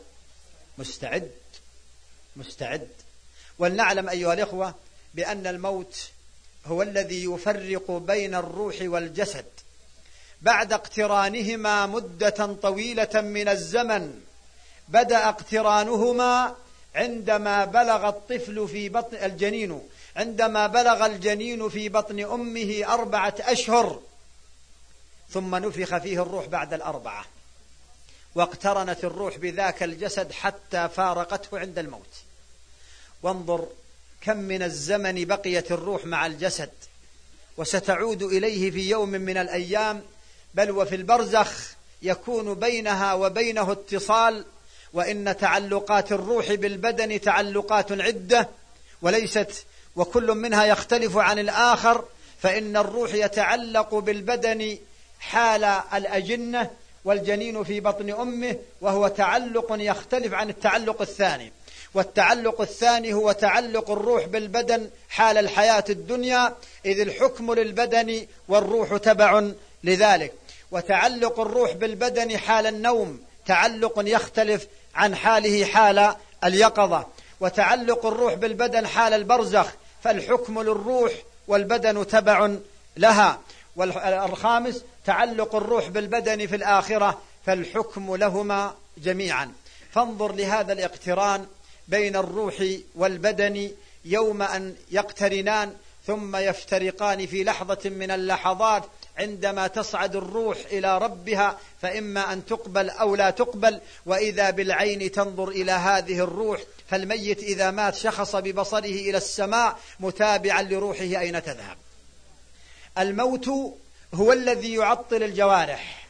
مستعد. ولنعلم أيها الإخوة بأن الموت هو الذي يفرق بين الروح والجسد بعد اقترانهما مدة طويلة من الزمن. بدأ اقترانهما عندما بلغ الطفل في بطن الجنين، عندما بلغ الجنين في بطن أمه 4 أشهر، ثم نفخ فيه الروح بعد 4، واقترنت الروح بذاك الجسد حتى فارقته عند الموت. وانظر كم من الزمن بقيت الروح مع الجسد، وستعود إليه في يوم من الأيام، بل وفي البرزخ يكون بينها وبينه اتصال. وإن تعلقات الروح بالبدن تعلقات عدة وكل منها يختلف عن الآخر. فإن الروح يتعلق بالبدن حال الأجنة والجنين في بطن أمه، وهو تعلق يختلف عن التعلق الثاني. والتعلق الثاني هو تعلق الروح بالبدن حال الحياة الدنيا، إذ الحكم للبدن والروح تبع لذلك. وتعلق الروح بالبدن حال النوم تعلق يختلف عن حاله حال اليقظة. وتعلق الروح بالبدن حال البرزخ، فالحكم للروح والبدن تبع لها. والخامس تعلق الروح بالبدن في الآخرة، فالحكم لهما جميعا. فانظر لهذا الاقتران بين الروح والبدن يوم أن يقترنان ثم يفترقان في لحظة من اللحظات، عندما تصعد الروح إلى ربها، فإما أن تقبل أو لا تقبل. وإذا بالعين تنظر إلى هذه الروح، فالميت إذا مات شخص ببصره إلى السماء متابعا لروحه أين تذهب. الموت هو الذي يعطل الجوارح،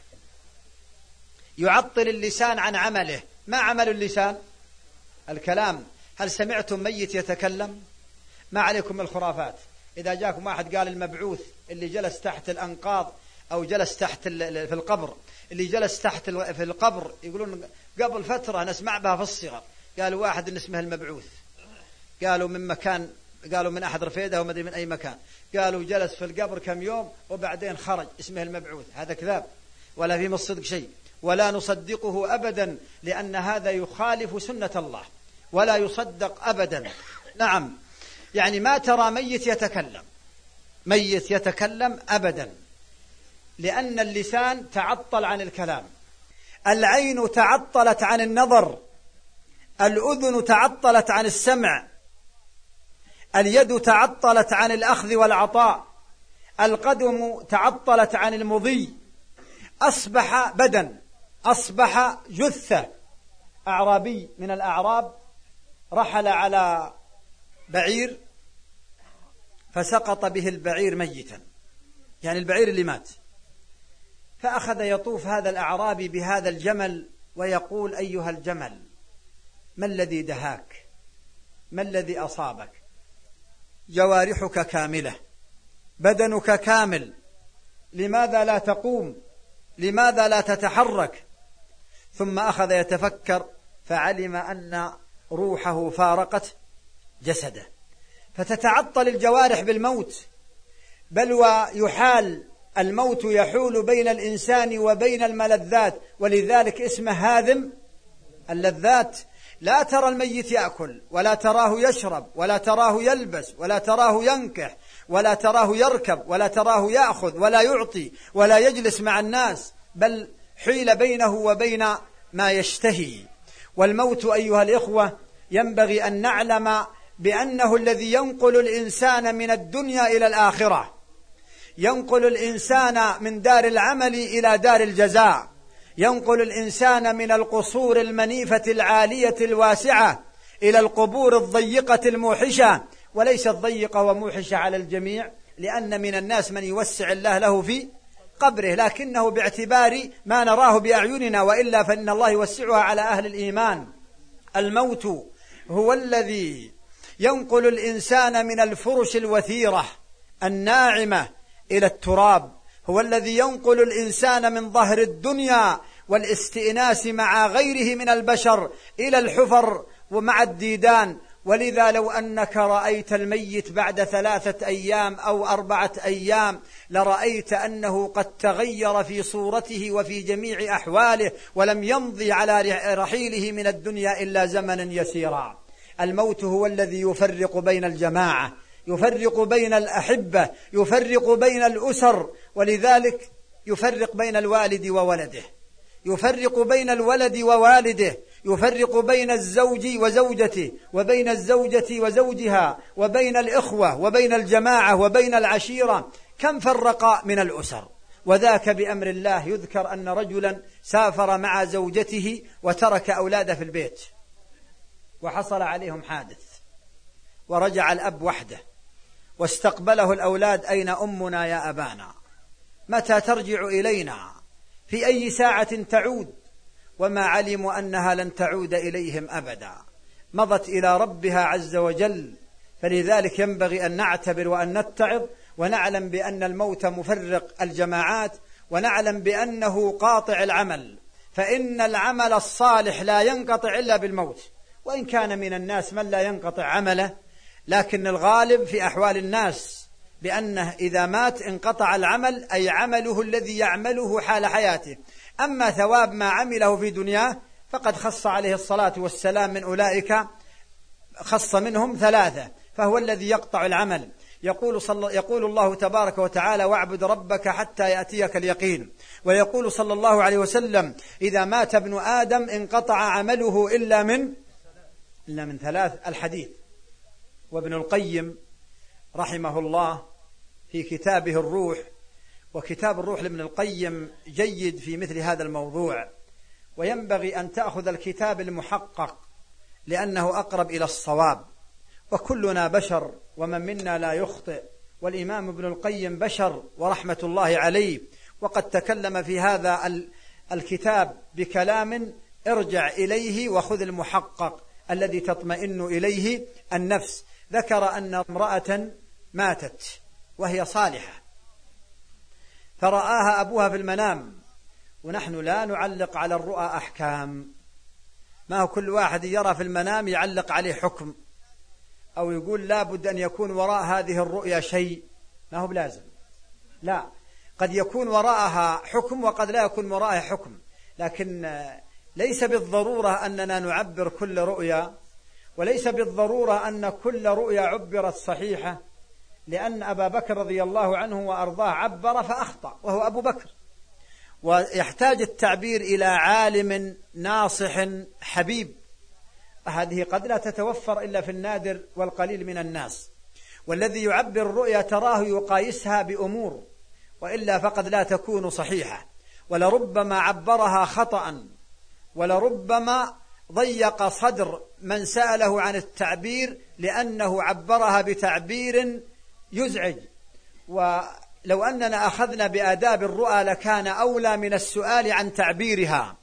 يعطل اللسان عن عمله. ما عمل اللسان؟ الكلام. هل سمعتم ميت يتكلم؟ ما عليكم الخرافات. إذا جاكم واحد قال المبعوث اللي جلس تحت الأنقاض أو جلس تحت في القبر، اللي جلس تحت في القبر، يقولون قبل فترة نسمع بها في الصغر، قالوا واحد إن اسمه المبعوث، قالوا من مكان، قالوا من أحد رفيدة وما أدري من أي مكان، قالوا جلس في القبر كم يوم وبعدين خرج، اسمه المبعوث. هذا كذاب ولا في الصدق شيء، ولا نصدقه أبدا، لأن هذا يخالف سنة الله ولا يصدق أبدا. نعم، يعني ما ترى ميت يتكلم أبدا، لأن اللسان تعطل عن الكلام، العين تعطلت عن النظر، الأذن تعطلت عن السمع، اليد تعطلت عن الأخذ والعطاء، القدم تعطلت عن المضي. أصبح بدن، أصبح جثة. أعرابي من الأعراب رحل على بعير فسقط به البعير ميتا، يعني البعير اللي مات. فأخذ يطوف هذا الأعرابي بهذا الجمل ويقول: أيها الجمل، ما الذي دهاك؟ ما الذي أصابك؟ جوارحك كاملة، بدنك كامل، لماذا لا تقوم؟ لماذا لا تتحرك؟ ثم أخذ يتفكر فعلم أن روحه فارقت جسده، فتتعطل الجوارح بالموت، بل ويحال الموت يحول بين الإنسان وبين الملذات، ولذلك اسمه هاذم اللذات. لا ترى الميت يأكل، ولا تراه يشرب، ولا تراه يلبس، ولا تراه ينكح، ولا تراه يركب، ولا تراه يأخذ ولا يعطي، ولا يجلس مع الناس، بل حيل بينه وبين ما يشتهي. والموت أيها الإخوة ينبغي أن نعلم بأنه الذي ينقل الإنسان من الدنيا إلى الآخرة، ينقل الإنسان من دار العمل إلى دار الجزاء، ينقل الإنسان من القصور المنيفة العالية الواسعة إلى القبور الضيقة الموحشة، وليست ضيقة وموحشة على الجميع، لأن من الناس من يوسع الله له في قبره، لكنه باعتبار ما نراه بأعيننا، وإلا فإن الله يوسعها على أهل الإيمان. الموت هو الذي ينقل الإنسان من الفرش الوثيرة الناعمة إلى التراب، هو الذي ينقل الإنسان من ظهر الدنيا والاستئناس مع غيره من البشر إلى الحفر ومع الديدان. ولذا لو أنك رأيت الميت بعد 3 أيام أو 4 أيام لرأيت أنه قد تغير في صورته وفي جميع أحواله، ولم يمضي على رحيله من الدنيا إلا زمنا يسيرا. الموت هو الذي يفرق بين الجماعة، يفرق بين الأحبة، يفرق بين الأسر، ولذلك يفرق بين الوالد وولده، يفرق بين الولد ووالده، يفرق بين الزوج وزوجته، وبين الزوجة وزوجها، وبين الإخوة، وبين الجماعة، وبين العشيرة. كم فرق من الأسر، وذاك بأمر الله. يذكر أن رجلا سافر مع زوجته وترك أولاده في البيت، وحصل عليهم حادث، ورجع الأب وحده، واستقبله الأولاد: أين أمنا يا أبانا؟ متى ترجع إلينا؟ في أي ساعة تعود؟ وما علموا أنها لن تعود إليهم أبدا، مضت إلى ربها عز وجل. فلذلك ينبغي أن نعتبر وأن نتعظ، ونعلم بأن الموت مفرق الجماعات، ونعلم بأنه قاطع العمل، فإن العمل الصالح لا ينقطع إلا بالموت، وإن كان من الناس من لا ينقطع عمله، لكن الغالب في أحوال الناس بأنه إذا مات انقطع العمل، أي عمله الذي يعمله حال حياته. أما ثواب ما عمله في دنياه فقد خص عليه الصلاة والسلام من أولئك، خص منهم 3، فهو الذي يقطع العمل. يقول الله تبارك وتعالى: واعبد ربك حتى يأتيك اليقين. ويقول صلى الله عليه وسلم: إذا مات ابن آدم انقطع عمله إلا من 3 الحديث. وابن القيم رحمه الله في كتابه الروح، وكتاب الروح لابن القيم جيد في مثل هذا الموضوع، وينبغي أن تأخذ الكتاب المحقق لأنه أقرب إلى الصواب. وكلنا بشر ومن منا لا يخطئ، والإمام ابن القيم بشر ورحمة الله عليه، وقد تكلم في هذا الكتاب بكلام ارجع إليه وخذ المحقق الذي تطمئن إليه النفس. ذكر أن امرأة ماتت وهي صالحة، فرآها أبوها في المنام، ونحن لا نعلق على الرؤى أحكام، ما هو كل واحد يرى في المنام يعلق عليه حكم، أو يقول لا بد أن يكون وراء هذه الرؤيا شيء، ما هو بلازم، لا، قد يكون وراءها حكم وقد لا يكون وراءها حكم، لكن ليس بالضرورة أننا نعبر كل رؤيا، وليس بالضرورة أن كل رؤيا عبرت صحيحة، لأن أبا بكر رضي الله عنه وأرضاه عبر فأخطأ وهو أبو بكر، ويحتاج التعبير إلى عالم ناصح حبيب، هذه قد لا تتوفر إلا في النادر والقليل من الناس. والذي يعبر الرؤيا تراه يقايسها بأمور، وإلا فقد لا تكون صحيحة، ولربما عبرها خطأ، ولربما ضيق صدر من سأله عن التعبير لأنه عبرها بتعبير يزعج. ولو أننا أخذنا بآداب الرؤى لكان أولى من السؤال عن تعبيرها.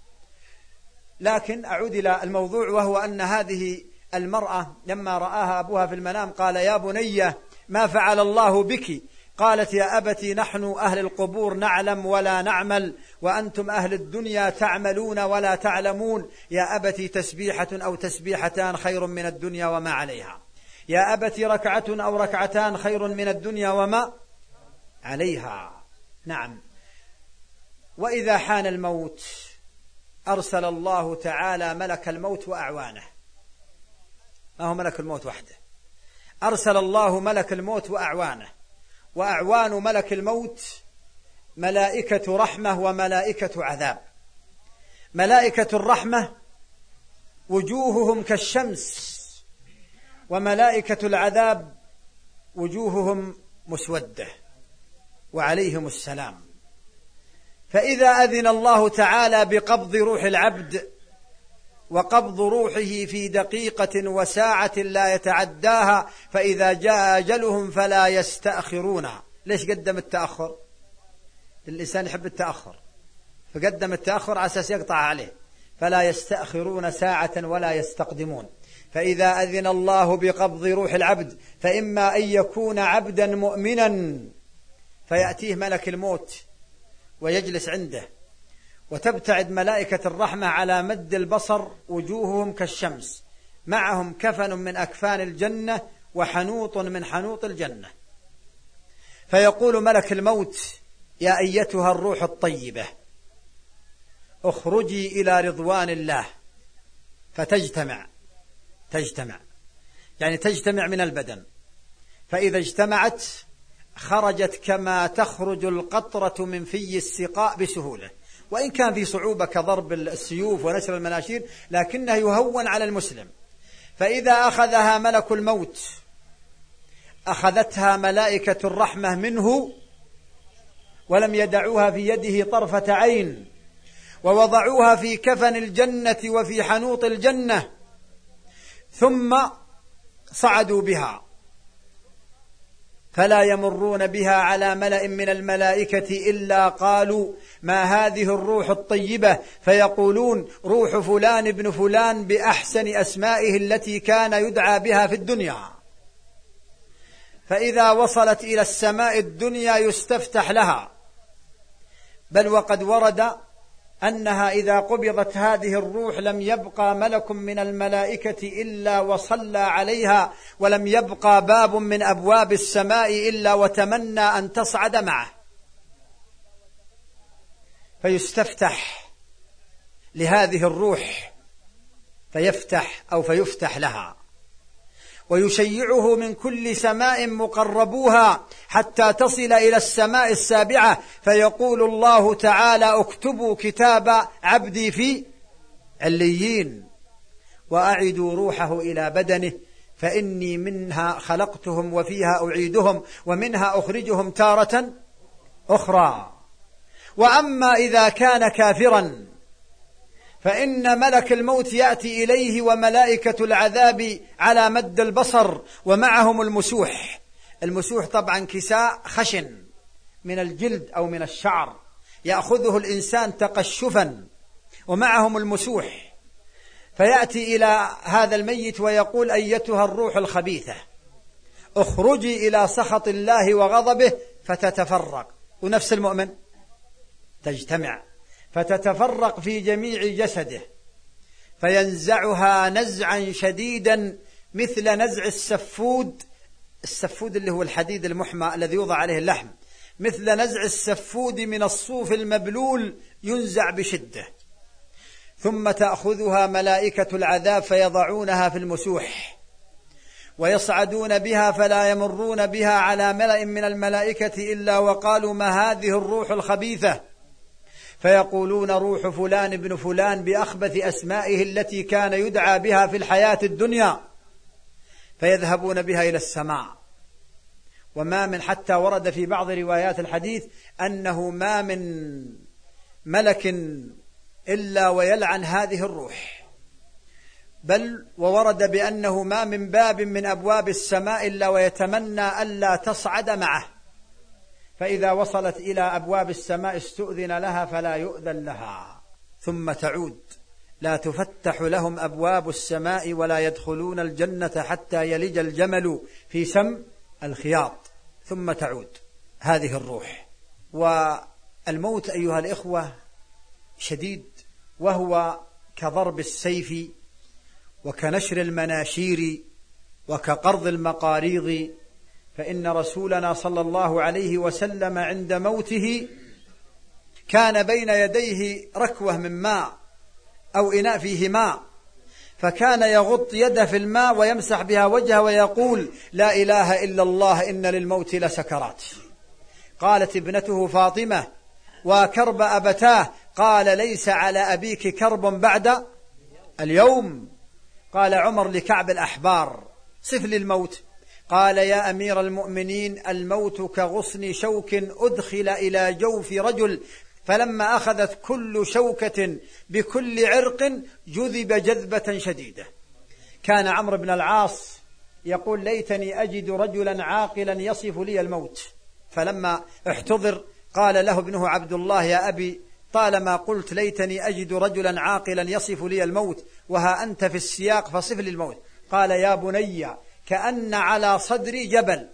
لكن أعود إلى الموضوع، وهو أن هذه المرأة لما رآها أبوها في المنام قال: يا بني ما فعل الله بك؟ قالت يا أبت نحن أهل القبور نعلم ولا نعمل وأنتم أهل الدنيا تعملون ولا تعلمون. يا أبت تسبيحة أو تسبيحتان خير من الدنيا وما عليها. يا أبت ركعة أو ركعتان خير من الدنيا وما عليها. نعم. وإذا حان الموت أرسل الله تعالى ملك الموت وأعوانه. ما هو ملك الموت وحده، أرسل الله ملك الموت وأعوانه. وأعوان ملك الموت ملائكة رحمة وملائكة عذاب. ملائكة الرحمة وجوههم كالشمس، وملائكة العذاب وجوههم مسودة وعليهم السلام. فإذا أذن الله تعالى بقبض روح العبد وقبض روحه في دقيقة وساعة لا يتعداها، فإذا جاء أجلهم فلا يستأخرون. ليش قدم التأخر؟ الإنسان يحب التأخر، فقدم التأخر على أساس يقطع عليه. فلا يستأخرون ساعة ولا يستقدمون. فإذا أذن الله بقبض روح العبد فإما أن يكون عبدا مؤمنا فيأتيه ملك الموت ويجلس عنده، وتبتعد ملائكة الرحمة على مد البصر، وجوههم كالشمس، معهم كفن من أكفان الجنة وحنوط من حنوط الجنة. فيقول ملك الموت يا أيتها الروح الطيبة اخرجي إلى رضوان الله. فتجتمع يعني تجتمع من البدن. فإذا اجتمعت خرجت كما تخرج القطرة من في السقاء بسهولة، وإن كان في صعوبة كضرب السيوف ونشر المناشير، لكنه يهون على المسلم. فإذا أخذها ملك الموت أخذتها ملائكة الرحمة منه ولم يدعوها في يده طرفة عين، ووضعوها في كفن الجنة وفي حنوط الجنة، ثم صعدوا بها فلا يمرون بها على ملأ من الملائكة إلا قالوا ما هذه الروح الطيبة، فيقولون روح فلان ابن فلان بأحسن أسمائه التي كان يدعى بها في الدنيا. فإذا وصلت إلى السماء الدنيا يستفتح لها، بل وقد ورد أنها إذا قبضت هذه الروح لم يبقى ملك من الملائكة إلا وصلى عليها، ولم يبقى باب من أبواب السماء إلا وتمنى أن تصعد معه. فيستفتح لهذه الروح فيفتح لها، ويشيعه من كل سماء مقربوها حتى تصل إلى السماء السابعة، فيقول الله تعالى اكتبوا كتاب عبدي في عليين وأعدوا روحه إلى بدنه فإني منها خلقتهم وفيها أعيدهم ومنها أخرجهم تارة أخرى. وأما إذا كان كافرا فإن ملك الموت يأتي إليه وملائكة العذاب على مد البصر ومعهم المسوح. المسوح طبعا كساء خشن من الجلد أو من الشعر يأخذه الإنسان تقشفا، ومعهم المسوح. فيأتي إلى هذا الميت ويقول أيتها الروح الخبيثة اخرجي إلى سخط الله وغضبه فتتفرق. ونفس المؤمن تجتمع فتتفرق في جميع جسده، فينزعها نزعا شديدا مثل نزع السفود اللي هو الحديد المحمى الذي يوضع عليه اللحم، مثل نزع السفود من الصوف المبلول ينزع بشدة. ثم تأخذها ملائكة العذاب فيضعونها في المسوح ويصعدون بها، فلا يمرون بها على ملأ من الملائكة إلا وقالوا ما هذه الروح الخبيثة، فيقولون روح فلان ابن فلان بأخبث أسمائه التي كان يدعى بها في الحياة الدنيا، فيذهبون بها إلى السماء. وما من، حتى ورد في بعض روايات الحديث أنه ما من ملك إلا ويلعن هذه الروح، بل وورد بأنه ما من باب من أبواب السماء إلا ويتمنى ألا تصعد معه، فإذا وصلت إلى أبواب السماء استؤذن لها فلا يؤذن لها، ثم تعود. لا تفتح لهم أبواب السماء ولا يدخلون الجنة حتى يلج الجمل في سم الخياط، ثم تعود. هذه الروح. والموت أيها الإخوة شديد، وهو كضرب السيف وكنشر المناشير وكقرض المقاريض. فإن رسولنا صلى الله عليه وسلم عند موته كان بين يديه ركوة من ماء أو إناء فيه ماء، فكان يغط يده في الماء ويمسح بها وجهه ويقول: لا إله إلا الله إن للموت لسكرات. قالت ابنته فاطمة: وكرب أبتاه؟ قال: ليس على أبيك كرب بعد اليوم. قال عمر لكعب الأحبار: صف لي الموت. قال: يا أمير المؤمنين، الموت كغصن شوك أدخل إلى جوف رجل، فلما أخذت كل شوكة بكل عرق جذب جذبة شديدة. كان عمرو بن العاص يقول: ليتني أجد رجلا عاقلا يصف لي الموت. فلما احتضر قال له ابنه عبد الله: يا أبي، طالما قلت ليتني أجد رجلا عاقلا يصف لي الموت، وها أنت في السياق فصف لي الموت. قال: يا بني، كأن على صدري جبل،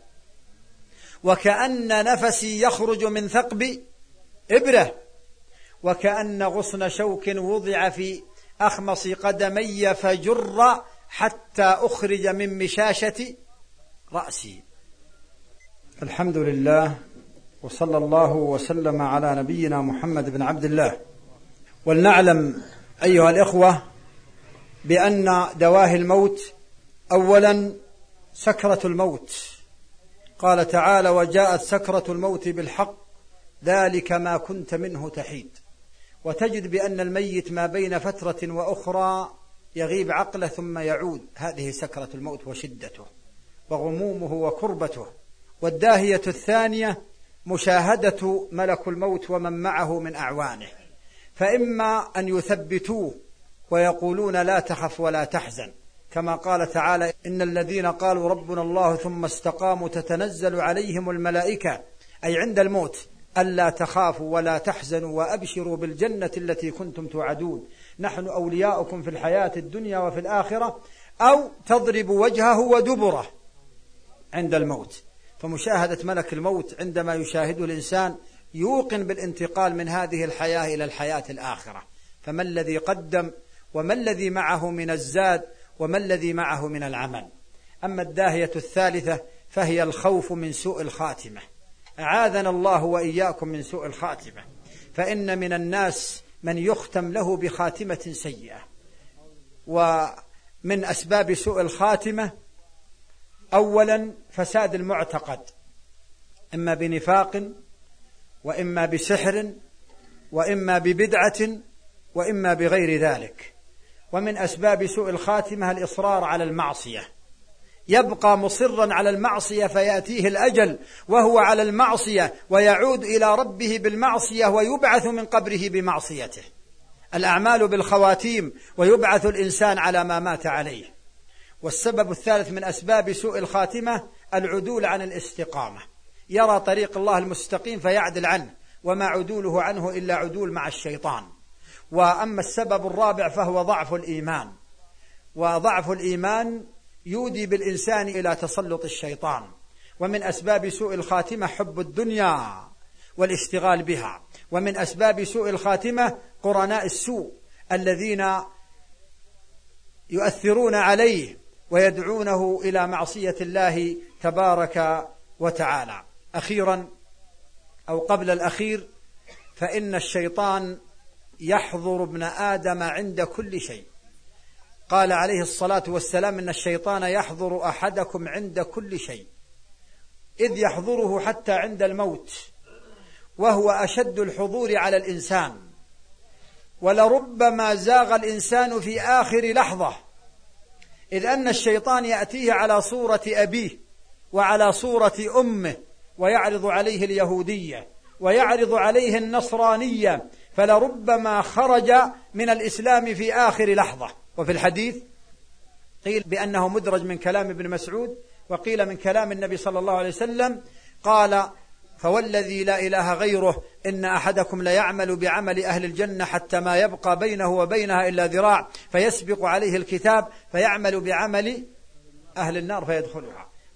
وكأن نفسي يخرج من ثقب إبرة، وكأن غصن شوك وضع في أخمص قدمي فجر حتى أخرج من مشاشة رأسي. الحمد لله، وصلى الله وسلم على نبينا محمد بن عبد الله. ولنعلم أيها الإخوة بأن دواهي الموت أولا سكرة الموت. قال تعالى: وجاءت سكرة الموت بالحق ذلك ما كنت منه تحيد. وتجد بأن الميت ما بين فترة وأخرى يغيب عقله ثم يعود. هذه سكرة الموت وشدته وغمومه وكربته. والداهية الثانية مشاهدة ملك الموت ومن معه من أعوانه، فإما أن يثبتوه ويقولون: لا تخف ولا تحزن، كما قال تعالى: إن الذين قالوا ربنا الله ثم استقاموا تتنزل عليهم الملائكة، أي عند الموت: ألا تخافوا ولا تحزنوا وأبشروا بالجنة التي كنتم توعدون، نحن أولياؤكم في الحياة الدنيا وفي الآخرة، أو تضرب وجهه ودبره عند الموت. فمشاهدة ملك الموت عندما يشاهده الإنسان يوقن بالانتقال من هذه الحياة إلى الحياة الآخرة. فما الذي قدم، وما الذي معه من الزاد، وما الذي معه من العمل. أما الداهية الثالثة فهي الخوف من سوء الخاتمة. أعاذنا الله وإياكم من سوء الخاتمة. فإن من الناس من يختم له بخاتمة سيئة. ومن أسباب سوء الخاتمة أولا فساد المعتقد، إما بنفاق، وإما بسحر، وإما ببدعة، وإما بغير ذلك. ومن أسباب سوء الخاتمة الإصرار على المعصية، يبقى مصرا على المعصية فيأتيه الأجل وهو على المعصية، ويعود إلى ربه بالمعصية ويبعث من قبره بمعصيته. الأعمال بالخواتيم، ويبعث الإنسان على ما مات عليه. والسبب الثالث من أسباب سوء الخاتمة العدول عن الاستقامة، يرى طريق الله المستقيم فيعدل عنه، وما عدوله عنه إلا عدول مع الشيطان. وأما السبب الرابع فهو ضعف الإيمان، وضعف الإيمان يودي بالإنسان إلى تسلط الشيطان. ومن أسباب سوء الخاتمة حب الدنيا والاشتغال بها. ومن أسباب سوء الخاتمة قرناء السوء الذين يؤثرون عليه ويدعونه إلى معصية الله تبارك وتعالى. أخيرا أو قبل الأخير، فإن الشيطان يحضر ابن آدم عند كل شيء. قال عليه الصلاة والسلام: إن الشيطان يحضر أحدكم عند كل شيء، إذ يحضره حتى عند الموت، وهو أشد الحضور على الإنسان. ولربما زاغ الإنسان في آخر لحظة، إذ أن الشيطان يأتيه على صورة أبيه وعلى صورة أمه، ويعرض عليه اليهودية ويعرض عليه النصرانية، فلربما خرج من الإسلام في آخر لحظة. وفي الحديث قيل بأنه مدرج من كلام ابن مسعود، وقيل من كلام النبي صلى الله عليه وسلم، قال: فوالذي لا إله غيره إن أحدكم ليعمل بعمل أهل الجنة حتى ما يبقى بينه وبينها إلا ذراع، فيسبق عليه الكتاب فيعمل بعمل أهل النار فيدخلها.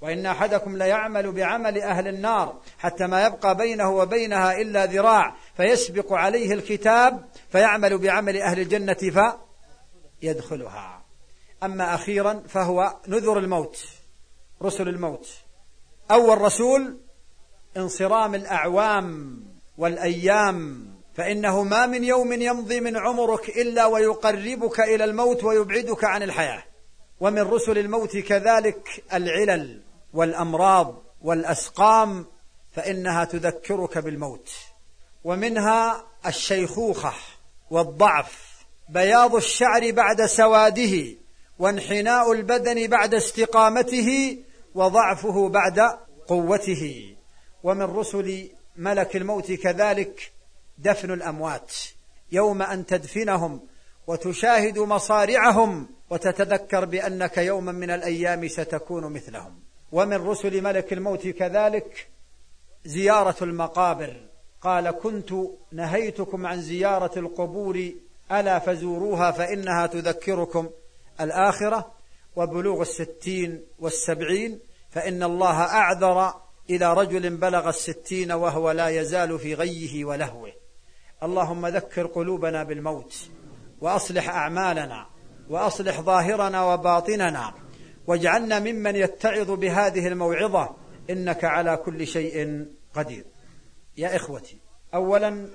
وإن أحدكم ليعمل بعمل أهل النار حتى ما يبقى بينه وبينها إلا ذراع فيسبق عليه الكتاب فيعمل بعمل أهل الجنة فيدخلها. أما أخيرا فهو نذر الموت، رسل الموت. أول رسول انصرام الأعوام والأيام، فإنه ما من يوم يمضي من عمرك إلا ويقربك إلى الموت ويبعدك عن الحياة. ومن رسل الموت كذلك العلل والأمراض والأسقام، فإنها تذكرك بالموت. ومنها الشيخوخة والضعف، بياض الشعر بعد سواده، وانحناء البدن بعد استقامته، وضعفه بعد قوته. ومن رسل ملك الموت كذلك دفن الأموات، يوم أن تدفنهم وتشاهد مصارعهم وتتذكر بأنك يوما من الأيام ستكون مثلهم. ومن رسل ملك الموت كذلك زيارة المقابر، قال: كنت نهيتكم عن زيارة القبور ألا فزوروها فإنها تذكركم الآخرة. وبلوغ 60 و70، فإن الله أعذر إلى رجل بلغ 60 وهو لا يزال في غيه ولهوه. اللهم ذكر قلوبنا بالموت، وأصلح أعمالنا، وأصلح ظاهرنا وباطننا، واجعلنا ممن يتعظ بهذه الموعظة، إنك على كل شيء قدير. يا إخوتي، أولا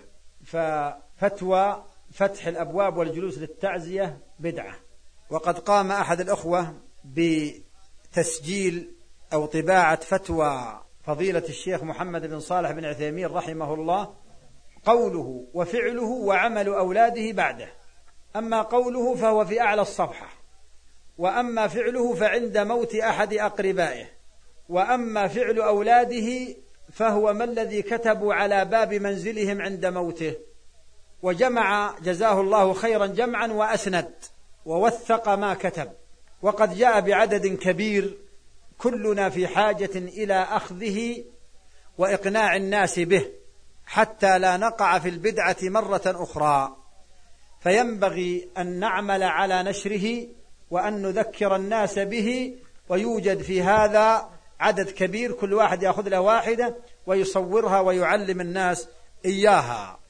ففتوى فتح الأبواب والجلوس للتعزية بدعة، وقد قام أحد الأخوة بتسجيل أو طباعة فتوى فضيلة الشيخ محمد بن صالح بن عثيمين رحمه الله، قوله وفعله وعمل أولاده بعده. أما قوله فهو في أعلى الصفحة، وأما فعله فعند موت أحد أقربائه، وأما فعل أولاده فهو ما الذي كتبوا على باب منزلهم عند موته. وجمع جزاه الله خيرا جمعا وأسند ووثق ما كتب، وقد جاء بعدد كبير كلنا في حاجة إلى أخذه وإقناع الناس به حتى لا نقع في البدعة مرة أخرى. فينبغي أن نعمل على نشره وأن نذكر الناس به، ويوجد في هذا عدد كبير، كل واحد يأخذ له واحدة ويصورها ويعلم الناس إياها.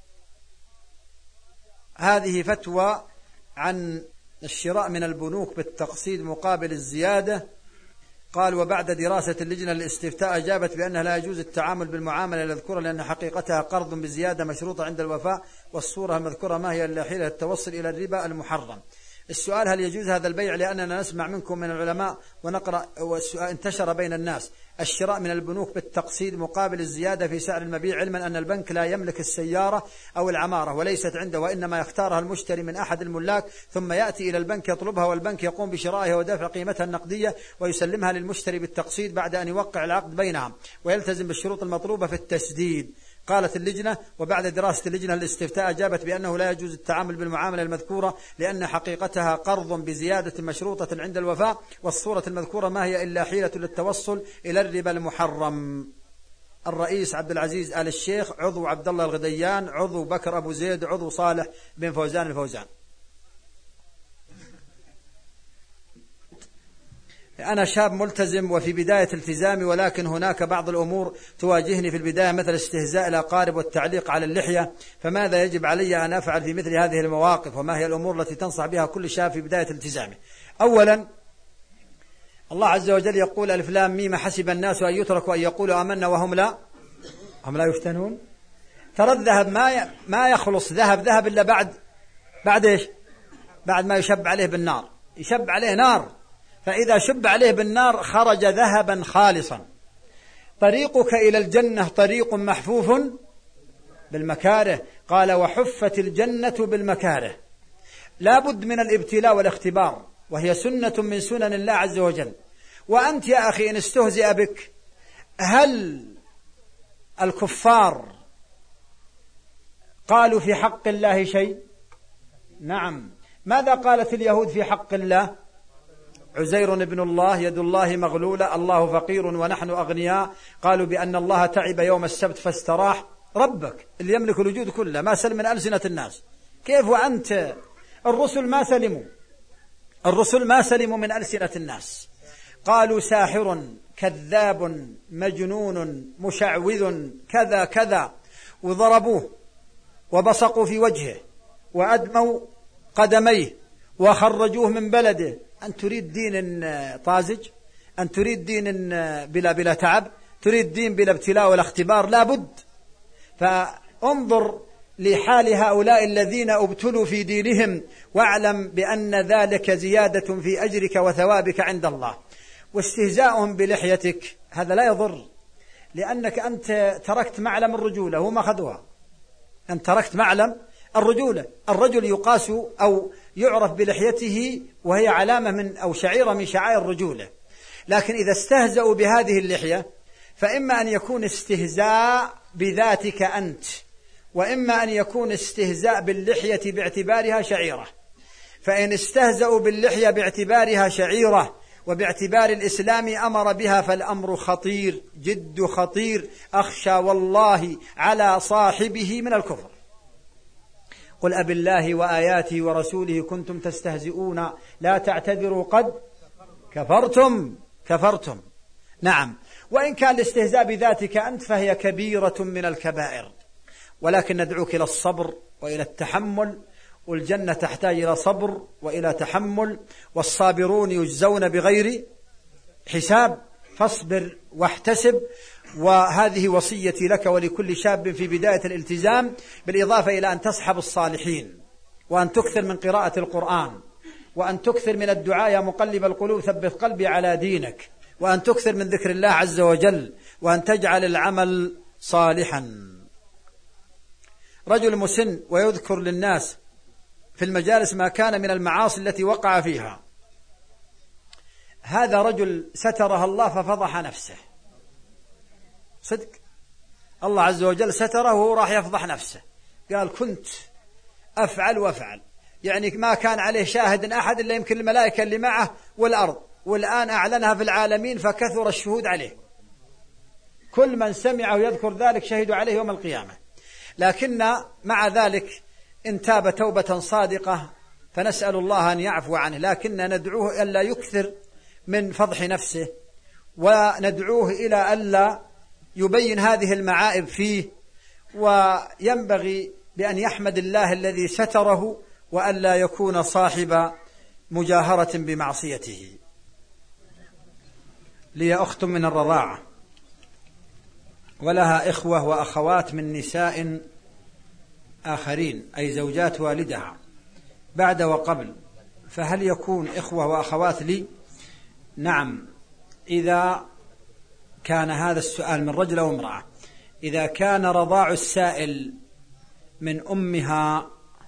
هذه فتوى عن الشراء من البنوك بالتقسيط مقابل الزيادة. قال: وبعد دراسة اللجنة للاستفتاء أجابت بأنها لا يجوز التعامل بالمعاملة المذكورة لأن حقيقتها قرض بزيادة مشروطة عند الوفاء، والصورة المذكورة ما هي إلا حيلة التوصل إلى الربا المحرم. السؤال: هل يجوز هذا البيع؟ لأننا نسمع منكم من العلماء ونقرأ انتشر بين الناس الشراء من البنوك بالتقسيط مقابل الزيادة في سعر المبيع، علما أن البنك لا يملك السيارة أو العمارة وليست عنده، وإنما يختارها المشتري من أحد الملاك ثم يأتي إلى البنك يطلبها، والبنك يقوم بشرائها ودفع قيمتها النقدية ويسلمها للمشتري بالتقسيط بعد أن يوقع العقد بينهم ويلتزم بالشروط المطلوبة في التسديد. قالت اللجنة: وبعد دراسة اللجنة للاستفتاء أجابت بأنه لا يجوز التعامل بالمعاملة المذكورة لأن حقيقتها قرض بزيادة مشروطة عند الوفاء، والصورة المذكورة ما هي إلا حيلة للتوصل إلى الربا المحرم. الرئيس عبد العزيز آل الشيخ، عضو عبد الله الغديان، عضو بكر أبو زيد، عضو صالح بن فوزان الفوزان. أنا شاب ملتزم وفي بداية التزامي، ولكن هناك بعض الأمور تواجهني في البداية مثل استهزاء الأقارب والتعليق على اللحية، فماذا يجب علي أن أفعل في مثل هذه المواقف؟ وما هي الأمور التي تنصح بها كل شاب في بداية التزامه؟ أولا، الله عز وجل يقول: ألف لام ميم حسب الناس أن يتركوا أن يقولوا آمنا وهم لا يفتنون. ترى الذهب ما يخلص ذهب إلا بعد إيش؟ بعد ما يشب عليه بالنار، يشب عليه نار، فإذا شب عليه بالنار خرج ذهبا خالصا. طريقك إلى الجنة طريق محفوف بالمكاره، قال: وحفت الجنة بالمكاره. لا بد من الابتلاء والاختبار، وهي سنة من سنن الله عز وجل. وأنت يا أخي إن استهزئ بك، هل الكفار قالوا في حق الله شيء؟ نعم. ماذا قالت اليهود في حق الله؟ عزير ابن الله، يد الله مغلولة، الله فقير ونحن أغنياء. قالوا بأن الله تعب يوم السبت فاستراح. ربك اللي يملك الوجود كله ما سلم من ألسنة الناس، كيف وأنت؟ الرسل ما سلموا من ألسنة الناس. قالوا ساحر كذاب مجنون مشعوذ كذا كذا، وضربوه وبصقوا في وجهه وأدموا قدميه وخرجوه من بلده. أن تريد دين طازج؟ أن تريد دين بلا تعب؟ تريد دين بلا ابتلاء ولا اختبار؟ لا بد. فانظر لحال هؤلاء الذين ابتلوا في دينهم، واعلم بأن ذلك زيادة في أجرك وثوابك عند الله. واستهزاؤهم بلحيتك هذا لا يضر، لأنك أنت تركت معلم الرجولة، هم أخذوها. أنت تركت معلم الرجولة. الرجل يقاس أو يعرف بلحيته، وهي علامة من أو شعيرة من شعائر الرجولة. لكن إذا استهزأوا بهذه اللحية فإما أن يكون استهزاء بذاتك أنت، وإما أن يكون استهزاء باللحية باعتبارها شعيرة. فإن استهزأوا باللحية باعتبارها شعيرة وباعتبار الإسلام أمر بها فالأمر خطير جد خطير، أخشى والله على صاحبه من الكفر. قل أب الله وآياته ورسوله كنتم تستهزئون لا تعتذروا قد كفرتم. نعم، وإن كان الاستهزاء بذاتك أنت فهي كبيرة من الكبائر، ولكن ندعوك إلى الصبر وإلى التحمل، والجنة تحتاج إلى صبر وإلى تحمل، والصابرون يجزون بغير حساب. فاصبر واحتسب. وهذه وصيتي لك ولكل شاب في بداية الالتزام، بالإضافة إلى أن تصحب الصالحين، وأن تكثر من قراءة القرآن، وأن تكثر من الدعاء يا مقلب القلوب ثبت قلبي على دينك، وأن تكثر من ذكر الله عز وجل، وأن تجعل العمل صالحا. رجل مسن ويذكر للناس في المجالس ما كان من المعاصي التي وقع فيها، هذا رجل سترها الله ففضح نفسه. صدق، الله عز وجل ستره وهو راح يفضح نفسه. قال كنت أفعل وأفعل، يعني ما كان عليه شاهد أحد إلا يمكن الملائكة اللي معه والأرض، والآن أعلنها في العالمين فكثر الشهود عليه. كل من سمعه يذكر ذلك شهدوا عليه يوم القيامة. لكن مع ذلك إن تاب توبة صادقة فنسأل الله أن يعفو عنه، لكن ندعوه ألا يكثر من فضح نفسه، وندعوه إلى ألا يبين هذه المعائب فيه، وينبغي بأن يحمد الله الذي ستره وألا يكون صاحب مجاهرة بمعصيته. لي أخت من الرضاعة ولها إخوة وأخوات من نساء آخرين، أي زوجات والدها بعد وقبل، فهل يكون إخوة وأخوات لي؟ نعم، إذا كان هذا السؤال من رجل أو امرأة. إذا كان رضاع السائل من أمها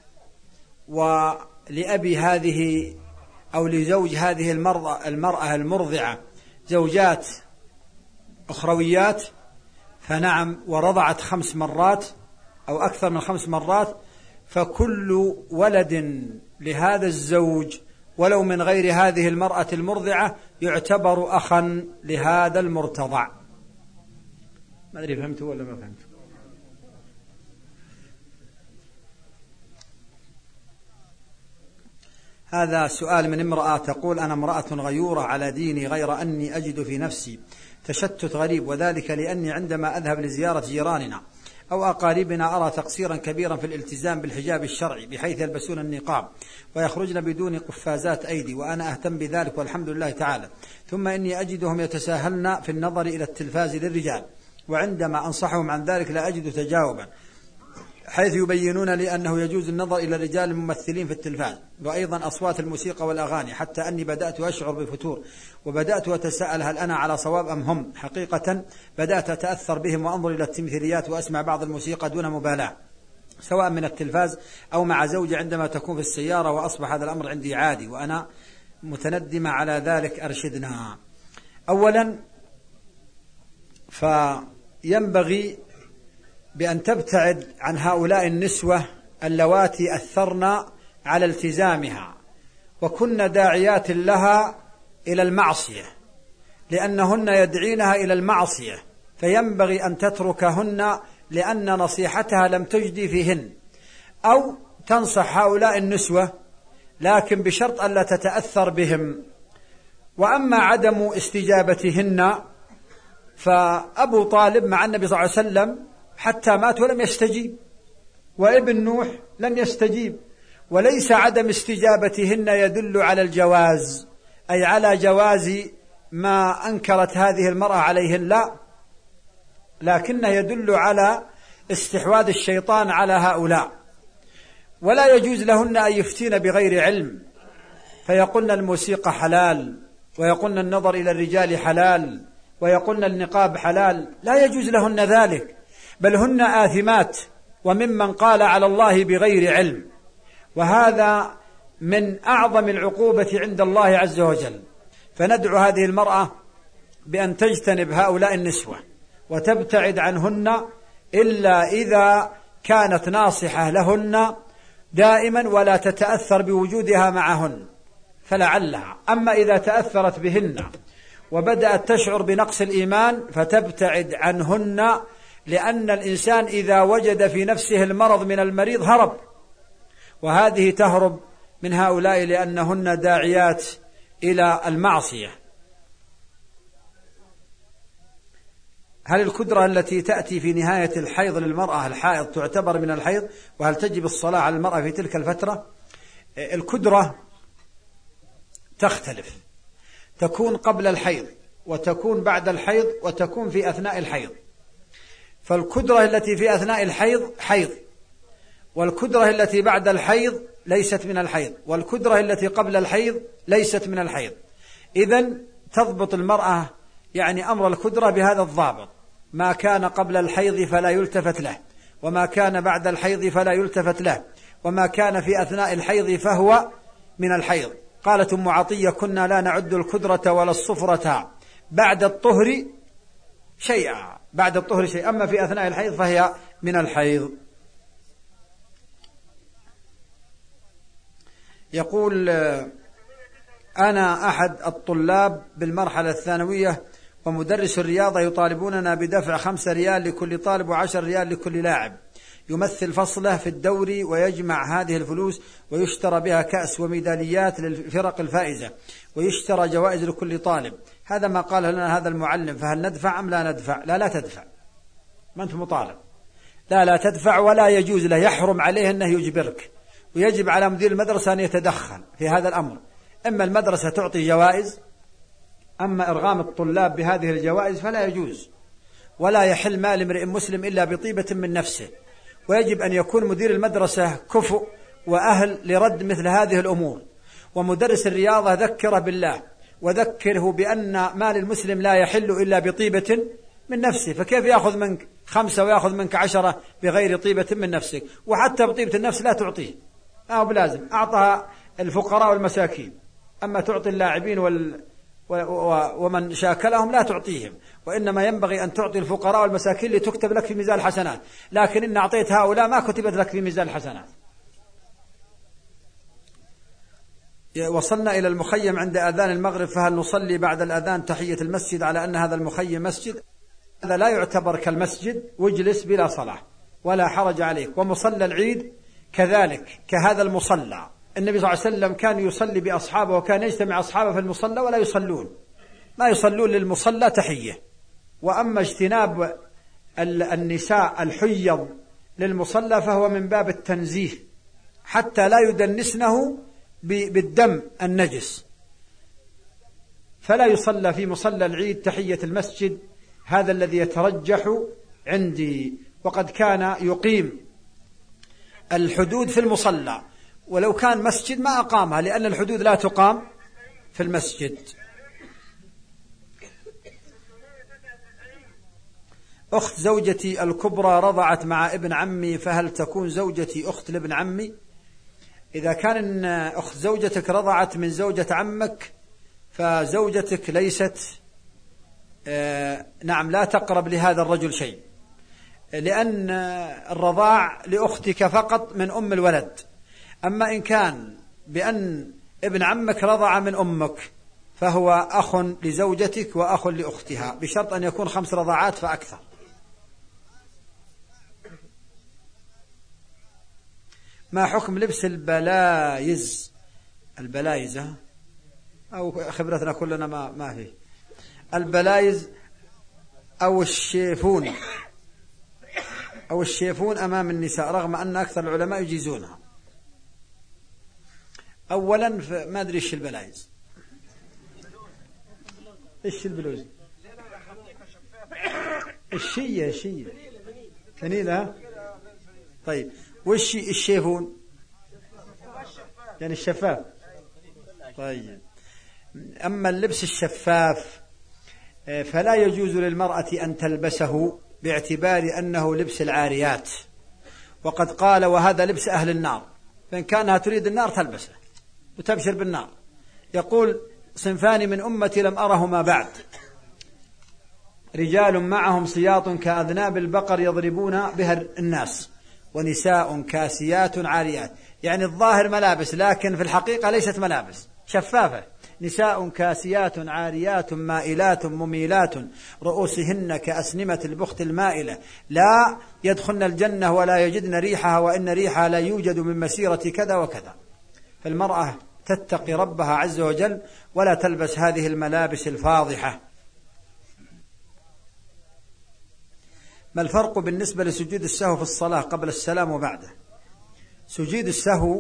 ولأبي هذه أو لزوج هذه المرأة المرضعة زوجات أخرويات فنعم، ورضعت 5 مرات أو أكثر من 5 مرات، فكل ولد لهذا الزوج ولو من غير هذه المرأة المرضعة يعتبر أخا لهذا المرتضع. ما أدري فهمتوا ولا ما فهمتوا؟ هذا سؤال من امرأة تقول أنا امرأة غيورة على ديني، غير أني أجد في نفسي تشتت غريب، وذلك لأني عندما أذهب لزيارة جيراننا أو أقاربنا أرى تقصيرا كبيرا في الالتزام بالحجاب الشرعي، بحيث يلبسون النقاب ويخرجن بدون قفازات أيدي، وأنا أهتم بذلك والحمد لله تعالى. ثم إني أجدهم يتساهلن في النظر إلى التلفاز للرجال، وعندما أنصحهم عن ذلك لا أجد تجاوبا، حيث يبينون لي أنه يجوز النظر إلى الرجال الممثلين في التلفاز، وأيضا أصوات الموسيقى والأغاني، حتى أني بدأت أشعر بفتور، وبدأت أتساءل هل أنا على صواب أم هم. حقيقة بدأت أتأثر بهم وأنظر إلى التمثيليات وأسمع بعض الموسيقى دون مبالاة، سواء من التلفاز أو مع زوجي عندما تكون في السيارة، وأصبح هذا الأمر عندي عادي وأنا متندمة على ذلك. أرشدنا. أولا فينبغي بأن تبتعد عن هؤلاء النسوة اللواتي أثرن على التزامها وكن داعيات لها إلى المعصية، لأنهن يدعينها إلى المعصية، فينبغي أن تتركهن لأن نصيحتها لم تجدي فيهن، أو تنصح هؤلاء النسوة لكن بشرط ألا تتأثر بهم. وأما عدم استجابتهن فأبو طالب مع النبي صلى الله عليه وسلم حتى مات ولم يستجيب، وابن نوح لم يستجيب. وليس عدم استجابتهن يدل على الجواز، أي على جواز ما أنكرت هذه المرأة عليهن، لا، لكنه يدل على استحواذ الشيطان على هؤلاء. ولا يجوز لهن أن يفتين بغير علم فيقولن الموسيقى حلال، ويقولن النظر إلى الرجال حلال، ويقولن النقاب حلال، لا يجوز لهن ذلك، بل هن آثمات وممن قال على الله بغير علم، وهذا من أعظم العقوبة عند الله عز وجل. فندعو هذه المرأة بأن تجتنب هؤلاء النسوة وتبتعد عنهن إلا إذا كانت ناصحة لهن دائما ولا تتأثر بوجودها معهن فلعلها. أما إذا تأثرت بهن وبدأت تشعر بنقص الإيمان فتبتعد عنهن، لأن الإنسان إذا وجد في نفسه المرض من المريض هرب، وهذه تهرب من هؤلاء لأنهن داعيات إلى المعصية. هل الكدرة التي تأتي في نهاية الحيض للمرأة الحائض تعتبر من الحيض؟ وهل تجب الصلاة على المرأة في تلك الفترة؟ الكدرة تختلف، تكون قبل الحيض وتكون بعد الحيض وتكون في أثناء الحيض. فالكدرة التي في أثناء الحيض حيض، والكدرة التي بعد الحيض ليست من الحيض، والكدرة التي قبل الحيض ليست من الحيض. إذن تضبط المرأة يعني أمر الكدرة بهذا الضابط: ما كان قبل الحيض فلا يلتفت له، وما كان بعد الحيض فلا يلتفت له، وما كان في أثناء الحيض فهو من الحيض. قالت أم عطية: كنا لا نعد الكدرة ولا الصفرة بعد الطهر شيئا، بعد الطهر شيء، أما في أثناء الحيض فهي من الحيض. يقول: أنا أحد الطلاب بالمرحلة الثانوية ومدرس الرياضة يطالبوننا بدفع 5 ريال لكل طالب و10 ريال لكل لاعب يمثل فصله في الدوري، ويجمع هذه الفلوس ويشترى بها كأس وميداليات للفرق الفائزة، ويشترى جوائز لكل طالب. هذا ما قال لنا هذا المعلم، فهل ندفع أم لا ندفع؟ لا تدفع، ما أنت مطالب، لا تدفع، ولا يجوز له، يحرم عليه أنه يجبرك، ويجب على مدير المدرسة أن يتدخل في هذا الأمر. إما المدرسة تعطي جوائز، أما إرغام الطلاب بهذه الجوائز فلا يجوز، ولا يحل مال امرئ مسلم إلا بطيبة من نفسه. ويجب أن يكون مدير المدرسة كفؤ وأهل لرد مثل هذه الأمور. ومدرس الرياضة ذكره بالله، وذكره بأن مال المسلم لا يحل إلا بطيبة من نفسه، فكيف يأخذ منك 5 ويأخذ منك 10 بغير طيبة من نفسك؟ وحتى بطيبة النفس لا تعطيه، أو بلازم أعطها الفقراء والمساكين، أما تعطي اللاعبين ومن شاكلهم لا تعطيهم، وإنما ينبغي أن تعطي الفقراء والمساكين لتكتب لك في ميزان الحسنات، لكن إن أعطيت هؤلاء ما كتبت لك في ميزان الحسنات. وصلنا إلى المخيم عند أذان المغرب، فهل نصلي بعد الأذان تحية المسجد على أن هذا المخيم مسجد؟ هذا لا يعتبر كالمسجد، واجلس بلا صلاة ولا حرج عليك. ومصلى العيد كذلك كهذا المصلى، النبي صلى الله عليه وسلم كان يصلي بأصحابه، وكان يجتمع أصحابه في المصلى ولا يصلون، ما يصلون للمصلى تحية. وأما اجتناب النساء الحيض للمصلى فهو من باب التنزيه حتى لا يدنسنه بالدم النجس، فلا يصلى في مصلى العيد تحية المسجد، هذا الذي يترجح عندي. وقد كان يقيم الحدود في المصلى، ولو كان مسجد ما أقامها، لأن الحدود لا تقام في المسجد. أخت زوجتي الكبرى رضعت مع ابن عمي، فهل تكون زوجتي أخت لابن عمي؟ إذا كان أخت زوجتك رضعت من زوجة عمك فزوجتك ليست نعم لا تقرب لهذا الرجل شيء، لأن الرضاع لأختك فقط من أم الولد. أما إن كان بأن ابن عمك رضع من أمك فهو أخ لزوجتك وأخ لأختها، بشرط أن يكون 5 رضاعات فأكثر. ما حكم لبس البلايز أو خبرتنا كلنا ما فيه البلايز؟ أو الشيفون أو الشيفون أمام النساء، رغم أن أكثر العلماء يجيزونها. أولا ما أدري إيش البلايز، إيش البلوز، الشية فنيلة. طيب وش الشيفون؟ يعني الشفاف. طيب أما اللبس الشفاف فلا يجوز للمرأة أن تلبسه باعتبار أنه لبس العاريات، وقد قال وهذا لبس أهل النار، فإن كانها تريد النار تلبسه وتبشر بالنار. يقول صنفان من أمتي لم أرهما بعد، رجال معهم سياط كأذناب البقر يضربون بها الناس، ونساء كاسيات عاريات. يعني الظاهر ملابس لكن في الحقيقة ليست ملابس، شفافة. نساء كاسيات عاريات مائلات مميلات رؤوسهن كأسنمة البخت المائلة لا يدخلن الجنة ولا يجدن ريحها وإن ريحها لا يوجد من مسيرة كذا وكذا. فالمرأة تتقي ربها عز وجل ولا تلبس هذه الملابس الفاضحة. ما الفرق بالنسبة لسجود السهو في الصلاة قبل السلام وبعده؟ سجود السهو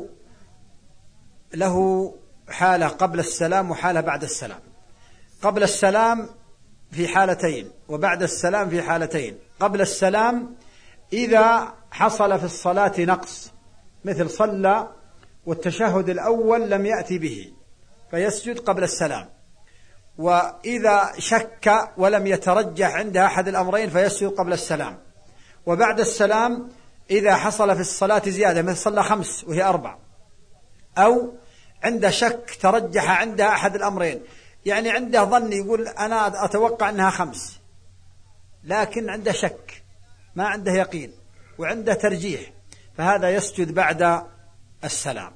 له حالة قبل السلام وحالة بعد السلام. قبل السلام في حالتين وبعد السلام في حالتين. قبل السلام إذا حصل في الصلاة نقص، مثل صلى والتشهد الأول لم يأتي به فيسجد قبل السلام، وإذا شك ولم يترجح عنده أحد الأمرين فيسجد قبل السلام. وبعد السلام إذا حصل في الصلاة زيادة، مثل صلى 5 وهي 4، أو عنده شك ترجح عنده أحد الأمرين، يعني عنده ظن يقول أنا أتوقع أنها 5 لكن عنده شك ما عنده يقين وعنده ترجيح، فهذا يسجد بعد السلام.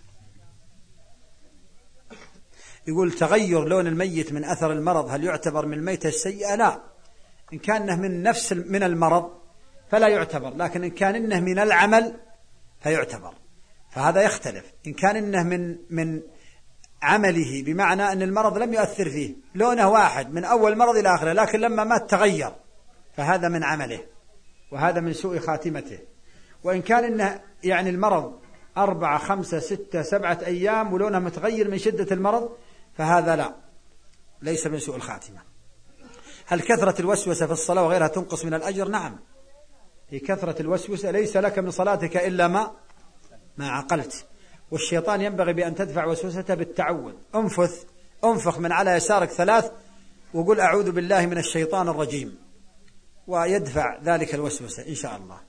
يقول تغير لون الميت من أثر المرض هل يعتبر من الميتة السيئة؟ لا، إن كان من المرض فلا يعتبر، لكن إن كان إنه من العمل فيعتبر، فهذا يختلف. إن كان إنه من عمله بمعنى أن المرض لم يؤثر فيه، لونه واحد من أول مرض إلى آخره، لكن لما مات تغير، فهذا من عمله وهذا من سوء خاتمته. وإن كان إنه يعني المرض 4 5 6 7 أيام ولونه متغير من شدة المرض، فهذا لا، ليس من سوء الخاتمة. هل كثرة الوسوسة في الصلاة وغيرها تنقص من الأجر؟ نعم، هي كثرة الوسوسة ليس لك من صلاتك إلا ما عقلت، والشيطان ينبغي بأن تدفع وسوسته بالتعوذ. انفخ من على يسارك 3 وقل أعوذ بالله من الشيطان الرجيم، ويدفع ذلك الوسوسة إن شاء الله.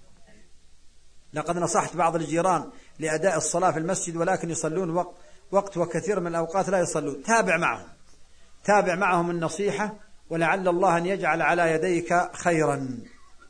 لقد نصحت بعض الجيران لأداء الصلاة في المسجد ولكن يصلون وقت وكثير من الأوقات لا يصلون. تابع معهم النصيحة ولعل الله أن يجعل على يديك خيرا.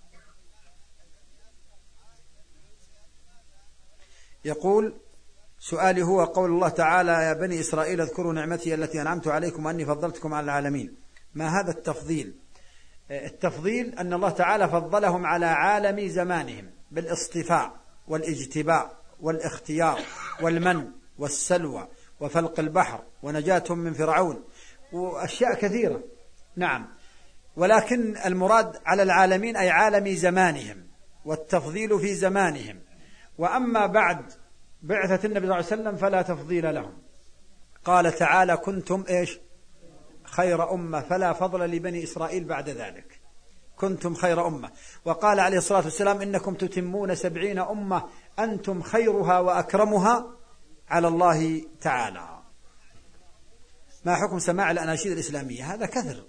يقول سؤالي هو قول الله تعالى يا بني إسرائيل اذكروا نعمتي التي أنعمت عليكم وأني فضلتكم على العالمين. ما هذا التفضيل؟ التفضيل أن الله تعالى فضلهم على عالم زمانهم بالاصطفاء والاجتباء والاختيار والمن والسلوى وفلق البحر ونجاتهم من فرعون وأشياء كثيرة. نعم، ولكن المراد على العالمين أي عالم زمانهم، والتفضيل في زمانهم. وأما بعد بعثة النبي صلى الله عليه وسلم فلا تفضيل لهم. قال تعالى كنتم خير أمة فلا فضل لبني إسرائيل بعد ذلك، كنتم خير أمة. وقال عليه الصلاة والسلام إنكم تتمون 70 أمة أنتم خيرها وأكرمها على الله تعالى. ما حكم سماع الأناشيد الإسلامية؟ هذا كثر.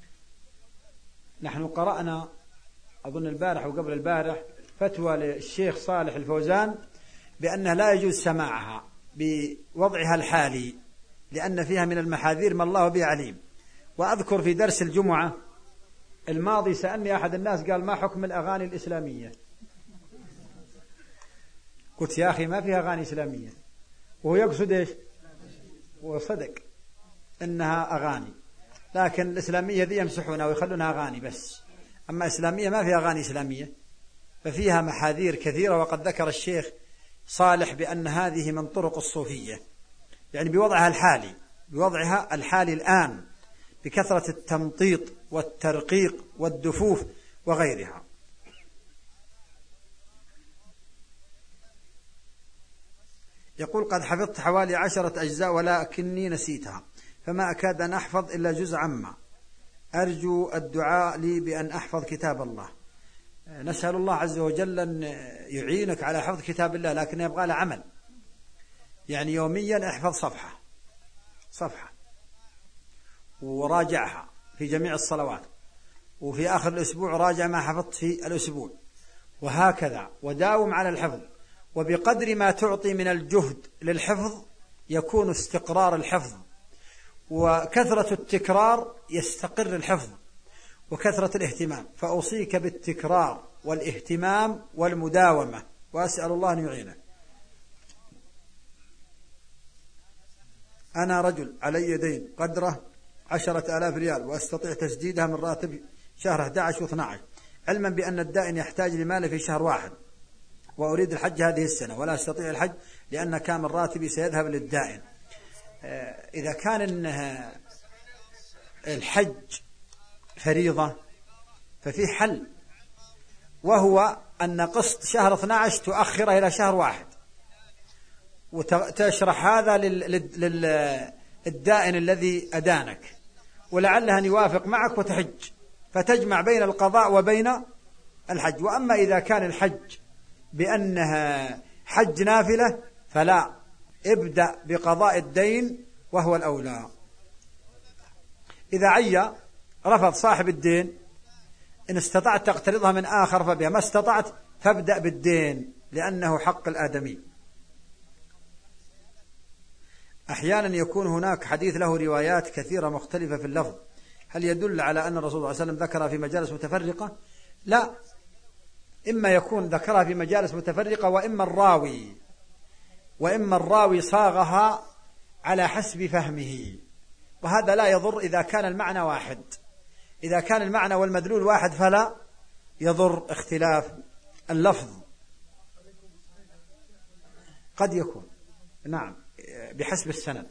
نحن قرأنا أظن البارح وقبل البارح فتوى للشيخ صالح الفوزان بأنه لا يجوز سماعها بوضعها الحالي لأن فيها من المحاذير ما الله به عليم. وأذكر في درس الجمعة الماضي سألني أحد الناس قال ما حكم الأغاني الإسلامية؟ قلت يا أخي ما فيها أغاني إسلامية، وهو يقصد إيش؟ وصدق إنها أغاني، لكن الإسلامية ذي يمسحونها ويخلونها أغاني بس، أما إسلامية ما فيها أغاني إسلامية، ففيها محاذير كثيرة. وقد ذكر الشيخ صالح بأن هذه من طرق الصوفية، يعني بوضعها الحالي الآن بكثرة التمطيط والترقيق والدفوف وغيرها. يقول قد حفظت حوالي 10 أجزاء ولكني نسيتها، فما أكاد أن أحفظ إلا جزء عما، أرجو الدعاء لي بأن أحفظ كتاب الله. نسأل الله عز وجل أن يعينك على حفظ كتاب الله، لكن يبغى له عمل. يعني يوميا احفظ صفحة وراجعها في جميع الصلوات، وفي آخر الأسبوع راجع ما حفظت في الأسبوع، وهكذا، وداوم على الحفظ. وبقدر ما تعطي من الجهد للحفظ يكون استقرار الحفظ، وكثرة التكرار يستقر الحفظ، وكثرة الاهتمام. فأوصيك بالتكرار والاهتمام والمداومة، وأسأل الله أن يعينك. أنا رجل علي دين قدره 10,000 ريال، وأستطيع تسديدها من راتب شهر 11 و12، علما بأن الدائن يحتاج لماله في شهر واحد، وأريد الحج هذه السنة ولا أستطيع الحج لأن كامل راتبي سيذهب للدائن. إذا كان الحج فريضة ففي حل، وهو أن قسط شهر 12 تؤخره إلى شهر واحد، وتشرح هذا للدائن الذي أدانك، ولعله أن يوافق معك وتحج، فتجمع بين القضاء وبين الحج. وأما إذا كان الحج بأنها حج نافلة فلا، ابدأ بقضاء الدين وهو الأولى. إذا عيا رفض صاحب الدين، إن استطعت تقترضها من آخر فبها، ما استطعت فابدأ بالدين لأنه حق الآدمي. أحيانا يكون هناك حديث له روايات كثيرة مختلفة في اللفظ، هل يدل على أن الرسول صلى الله عليه وسلم ذكرها في مجالس متفرقة؟ لا، إما يكون ذكرها في مجالس متفرقة، وإما الراوي صاغها على حسب فهمه، وهذا لا يضر إذا كان المعنى واحد. إذا كان المعنى والمدلول واحد فلا يضر اختلاف اللفظ. قد يكون، نعم، بحسب السند.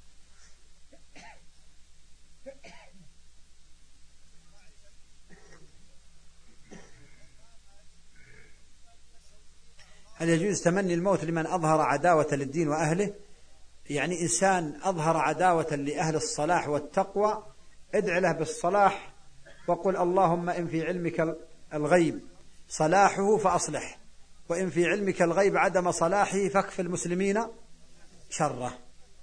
هل يجوز تمني الموت لمن أظهر عداوة للدين وأهله؟ يعني إنسان أظهر عداوة لأهل الصلاح والتقوى، ادع له بالصلاح وقل اللهم إن في علمك الغيب صلاحه فأصلح، وإن في علمك الغيب عدم صلاحه فاكف المسلمين شره.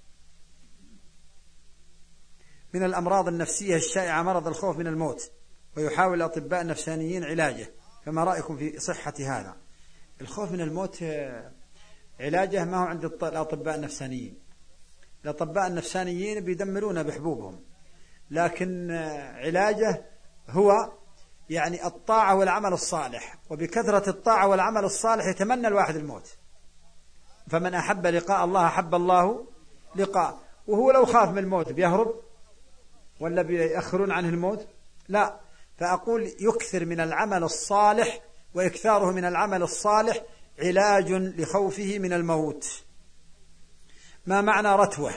من الأمراض النفسية الشائعة مرض الخوف من الموت، ويحاول الأطباء النفسانيين علاجه، فما رأيكم في صحة هذا؟ الخوف من الموت علاجه ما هو عند الأطباء النفسانيين. الأطباء النفسانيين بيدمرون بحبوبهم، لكن علاجه هو يعني الطاعة والعمل الصالح، وبكثرة الطاعة والعمل الصالح يتمنى الواحد الموت. فمن أحب لقاء الله أحب الله لقاء. وهو لو خاف من الموت بيهرب ولا بيأخرون عنه الموت؟ لا. فأقول يكثر من العمل الصالح، وإكثاره من العمل الصالح علاج لخوفه من الموت. ما معنى رتوة؟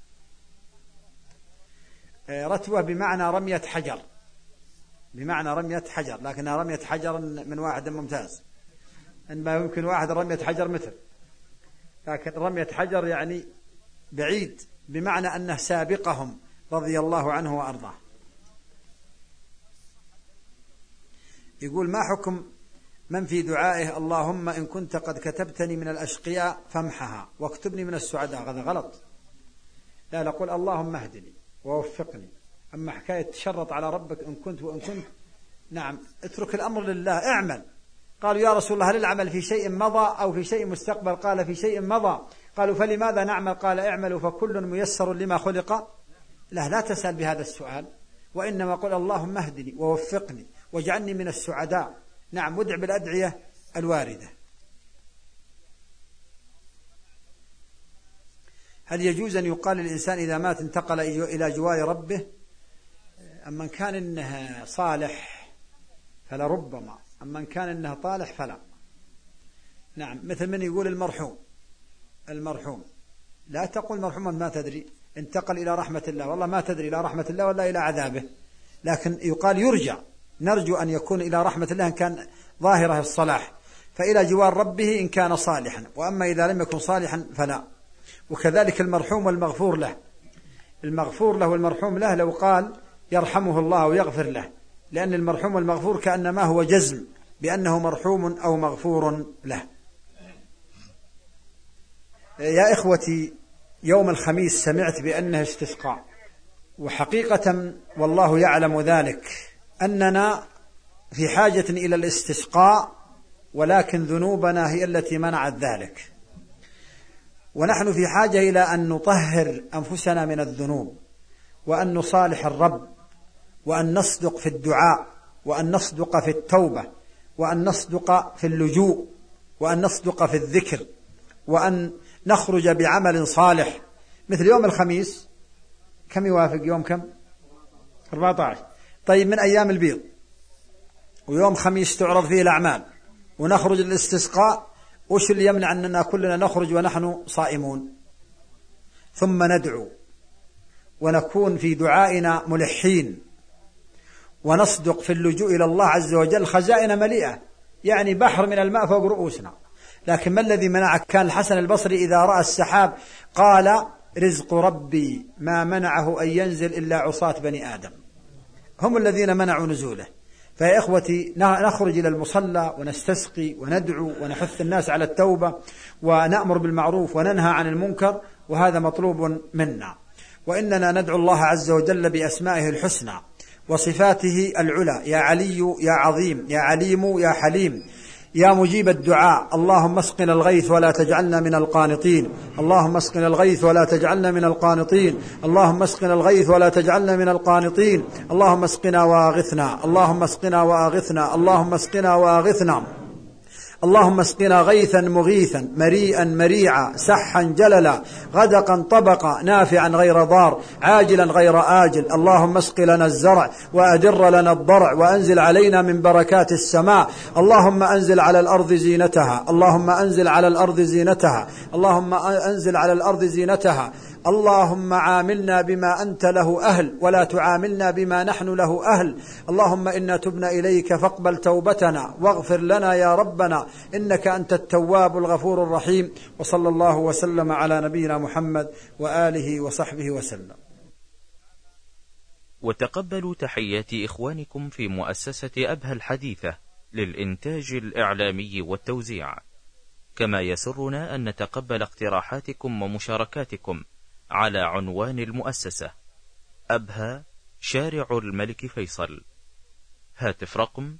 رتوة بمعنى رمية حجر، بمعنى رمية حجر، لكنها رمية حجر من واحد ممتاز، إن ما يمكن واحد رمية حجر مثل، لكن رمية حجر يعني بعيد، بمعنى أنه سابقهم رضي الله عنه وأرضاه. يقول ما حكم من في دعائه اللهم إن كنت قد كتبتني من الأشقياء فامحها واكتبني من السعداء؟ هذا غلط. لا، نقول اللهم اهدني ووفقني. أما حكاية تشرط على ربك إن كنت وإن كنت، نعم، اترك الأمر لله، اعمل. قالوا يا رسول الله هل العمل في شيء مضى أو في شيء مستقبل؟ قال في شيء مضى. قالوا فلماذا نعمل؟ قال اعملوا فكل ميسر لما خلق. لا تسأل بهذا السؤال، وإنما قل اللهم اهدني ووفقني واجعلني من السعداء. نعم، وادع بالأدعية الواردة. هل يجوز أن يقال للإنسان إذا مات انتقل إلى جوار ربه؟ أما كان إنها صالح فلربما، أما كان إنها طالح فلا. نعم، مثل من يقول المرحوم لا تقول مرحوما ما تدري، انتقل إلى رحمة الله، والله ما تدري إلى رحمة الله ولا إلى عذابه، لكن يقال يرجع، نرجو أن يكون إلى رحمة الله إن كان ظاهره الصلاح، فإلى جوار ربه إن كان صالحا، وأما إذا لم يكن صالحا فلا. وكذلك المرحوم والمغفور له، المغفور له والمرحوم له لو قال يرحمه الله ويغفر له، لأن المرحوم والمغفور كأنما هو جزم بأنه مرحوم أو مغفور له. يا إخوتي، يوم الخميس سمعت بأنه استسقاء، وحقيقة والله يعلم ذلك أننا في حاجة إلى الاستسقاء، ولكن ذنوبنا هي التي منعت ذلك، ونحن في حاجة إلى أن نطهر أنفسنا من الذنوب، وأن نصالح الرب، وأن نصدق في الدعاء، وأن نصدق في التوبة، وأن نصدق في اللجوء، وأن نصدق في الذكر، وأن نخرج بعمل صالح. مثل يوم الخميس كم يوافق؟ يوم كم؟ 14. طيب من أيام البيض، ويوم خميس تعرض فيه الأعمال، ونخرج للاستسقاء، وش اللي يمنع أننا كلنا نخرج ونحن صائمون؟ ثم ندعو ونكون في دعائنا ملحين، ونصدق في اللجوء إلى الله عز وجل. خزائن مليئة، يعني بحر من الماء فوق رؤوسنا، لكن ما الذي منعك؟ كان الحسن البصري إذا رأى السحاب قال رزق ربي ما منعه أن ينزل إلا عصاة بني آدم، هم الذين منعوا نزوله. فيا إخوتي، نخرج إلى المصلى ونستسقي وندعو ونحث الناس على التوبة، ونأمر بالمعروف وننهى عن المنكر، وهذا مطلوب منا. وإننا ندعو الله عز وجل بأسمائه الحسنى وصفاته العلى: يا علي يا عظيم يا عليم يا حليم يا مجيب الدعاء. اللهم اسقنا الغيث ولا تجعلنا من القانطين، اللهم اسقنا الغيث ولا تجعلنا من القانطين، اللهم اسقنا الغيث ولا تجعلنا من القانطين، اللهم اسقنا واغثنا، اللهم اسقنا واغثنا، اللهم اسقنا واغثنا، اللهم اسقنا غيثا مغيثا مريئا مريعا سحا جللا غدقا طبقا نافعا غير ضار عاجلا غير آجل. اللهم اسق لنا الزرع وأدر لنا الضرع، وأنزل علينا من بركات السماء. اللهم أنزل على الأرض زينتها، اللهم أنزل على الأرض زينتها، اللهم أنزل على الأرض زينتها. اللهم عاملنا بما أنت له أهل، ولا تعاملنا بما نحن له أهل. اللهم إنا تبنا إليك فاقبل توبتنا واغفر لنا يا ربنا، إنك أنت التواب الغفور الرحيم. وصلى الله وسلم على نبينا محمد وآله وصحبه وسلم. وتقبلوا تحيات إخوانكم في مؤسسة أبهى الحديثة للإنتاج الإعلامي والتوزيع، كما يسرنا أن نتقبل اقتراحاتكم ومشاركاتكم على عنوان المؤسسة: أبهى، شارع الملك فيصل، هاتف رقم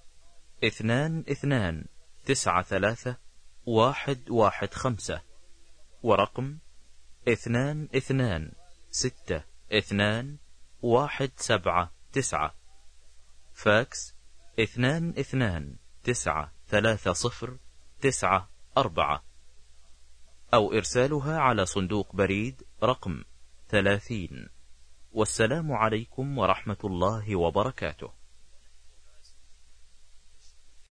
22933115 ورقم 22622179، فاكس 22933094، أو إرسالها على صندوق بريد رقم 30. والسلام عليكم ورحمة الله وبركاته.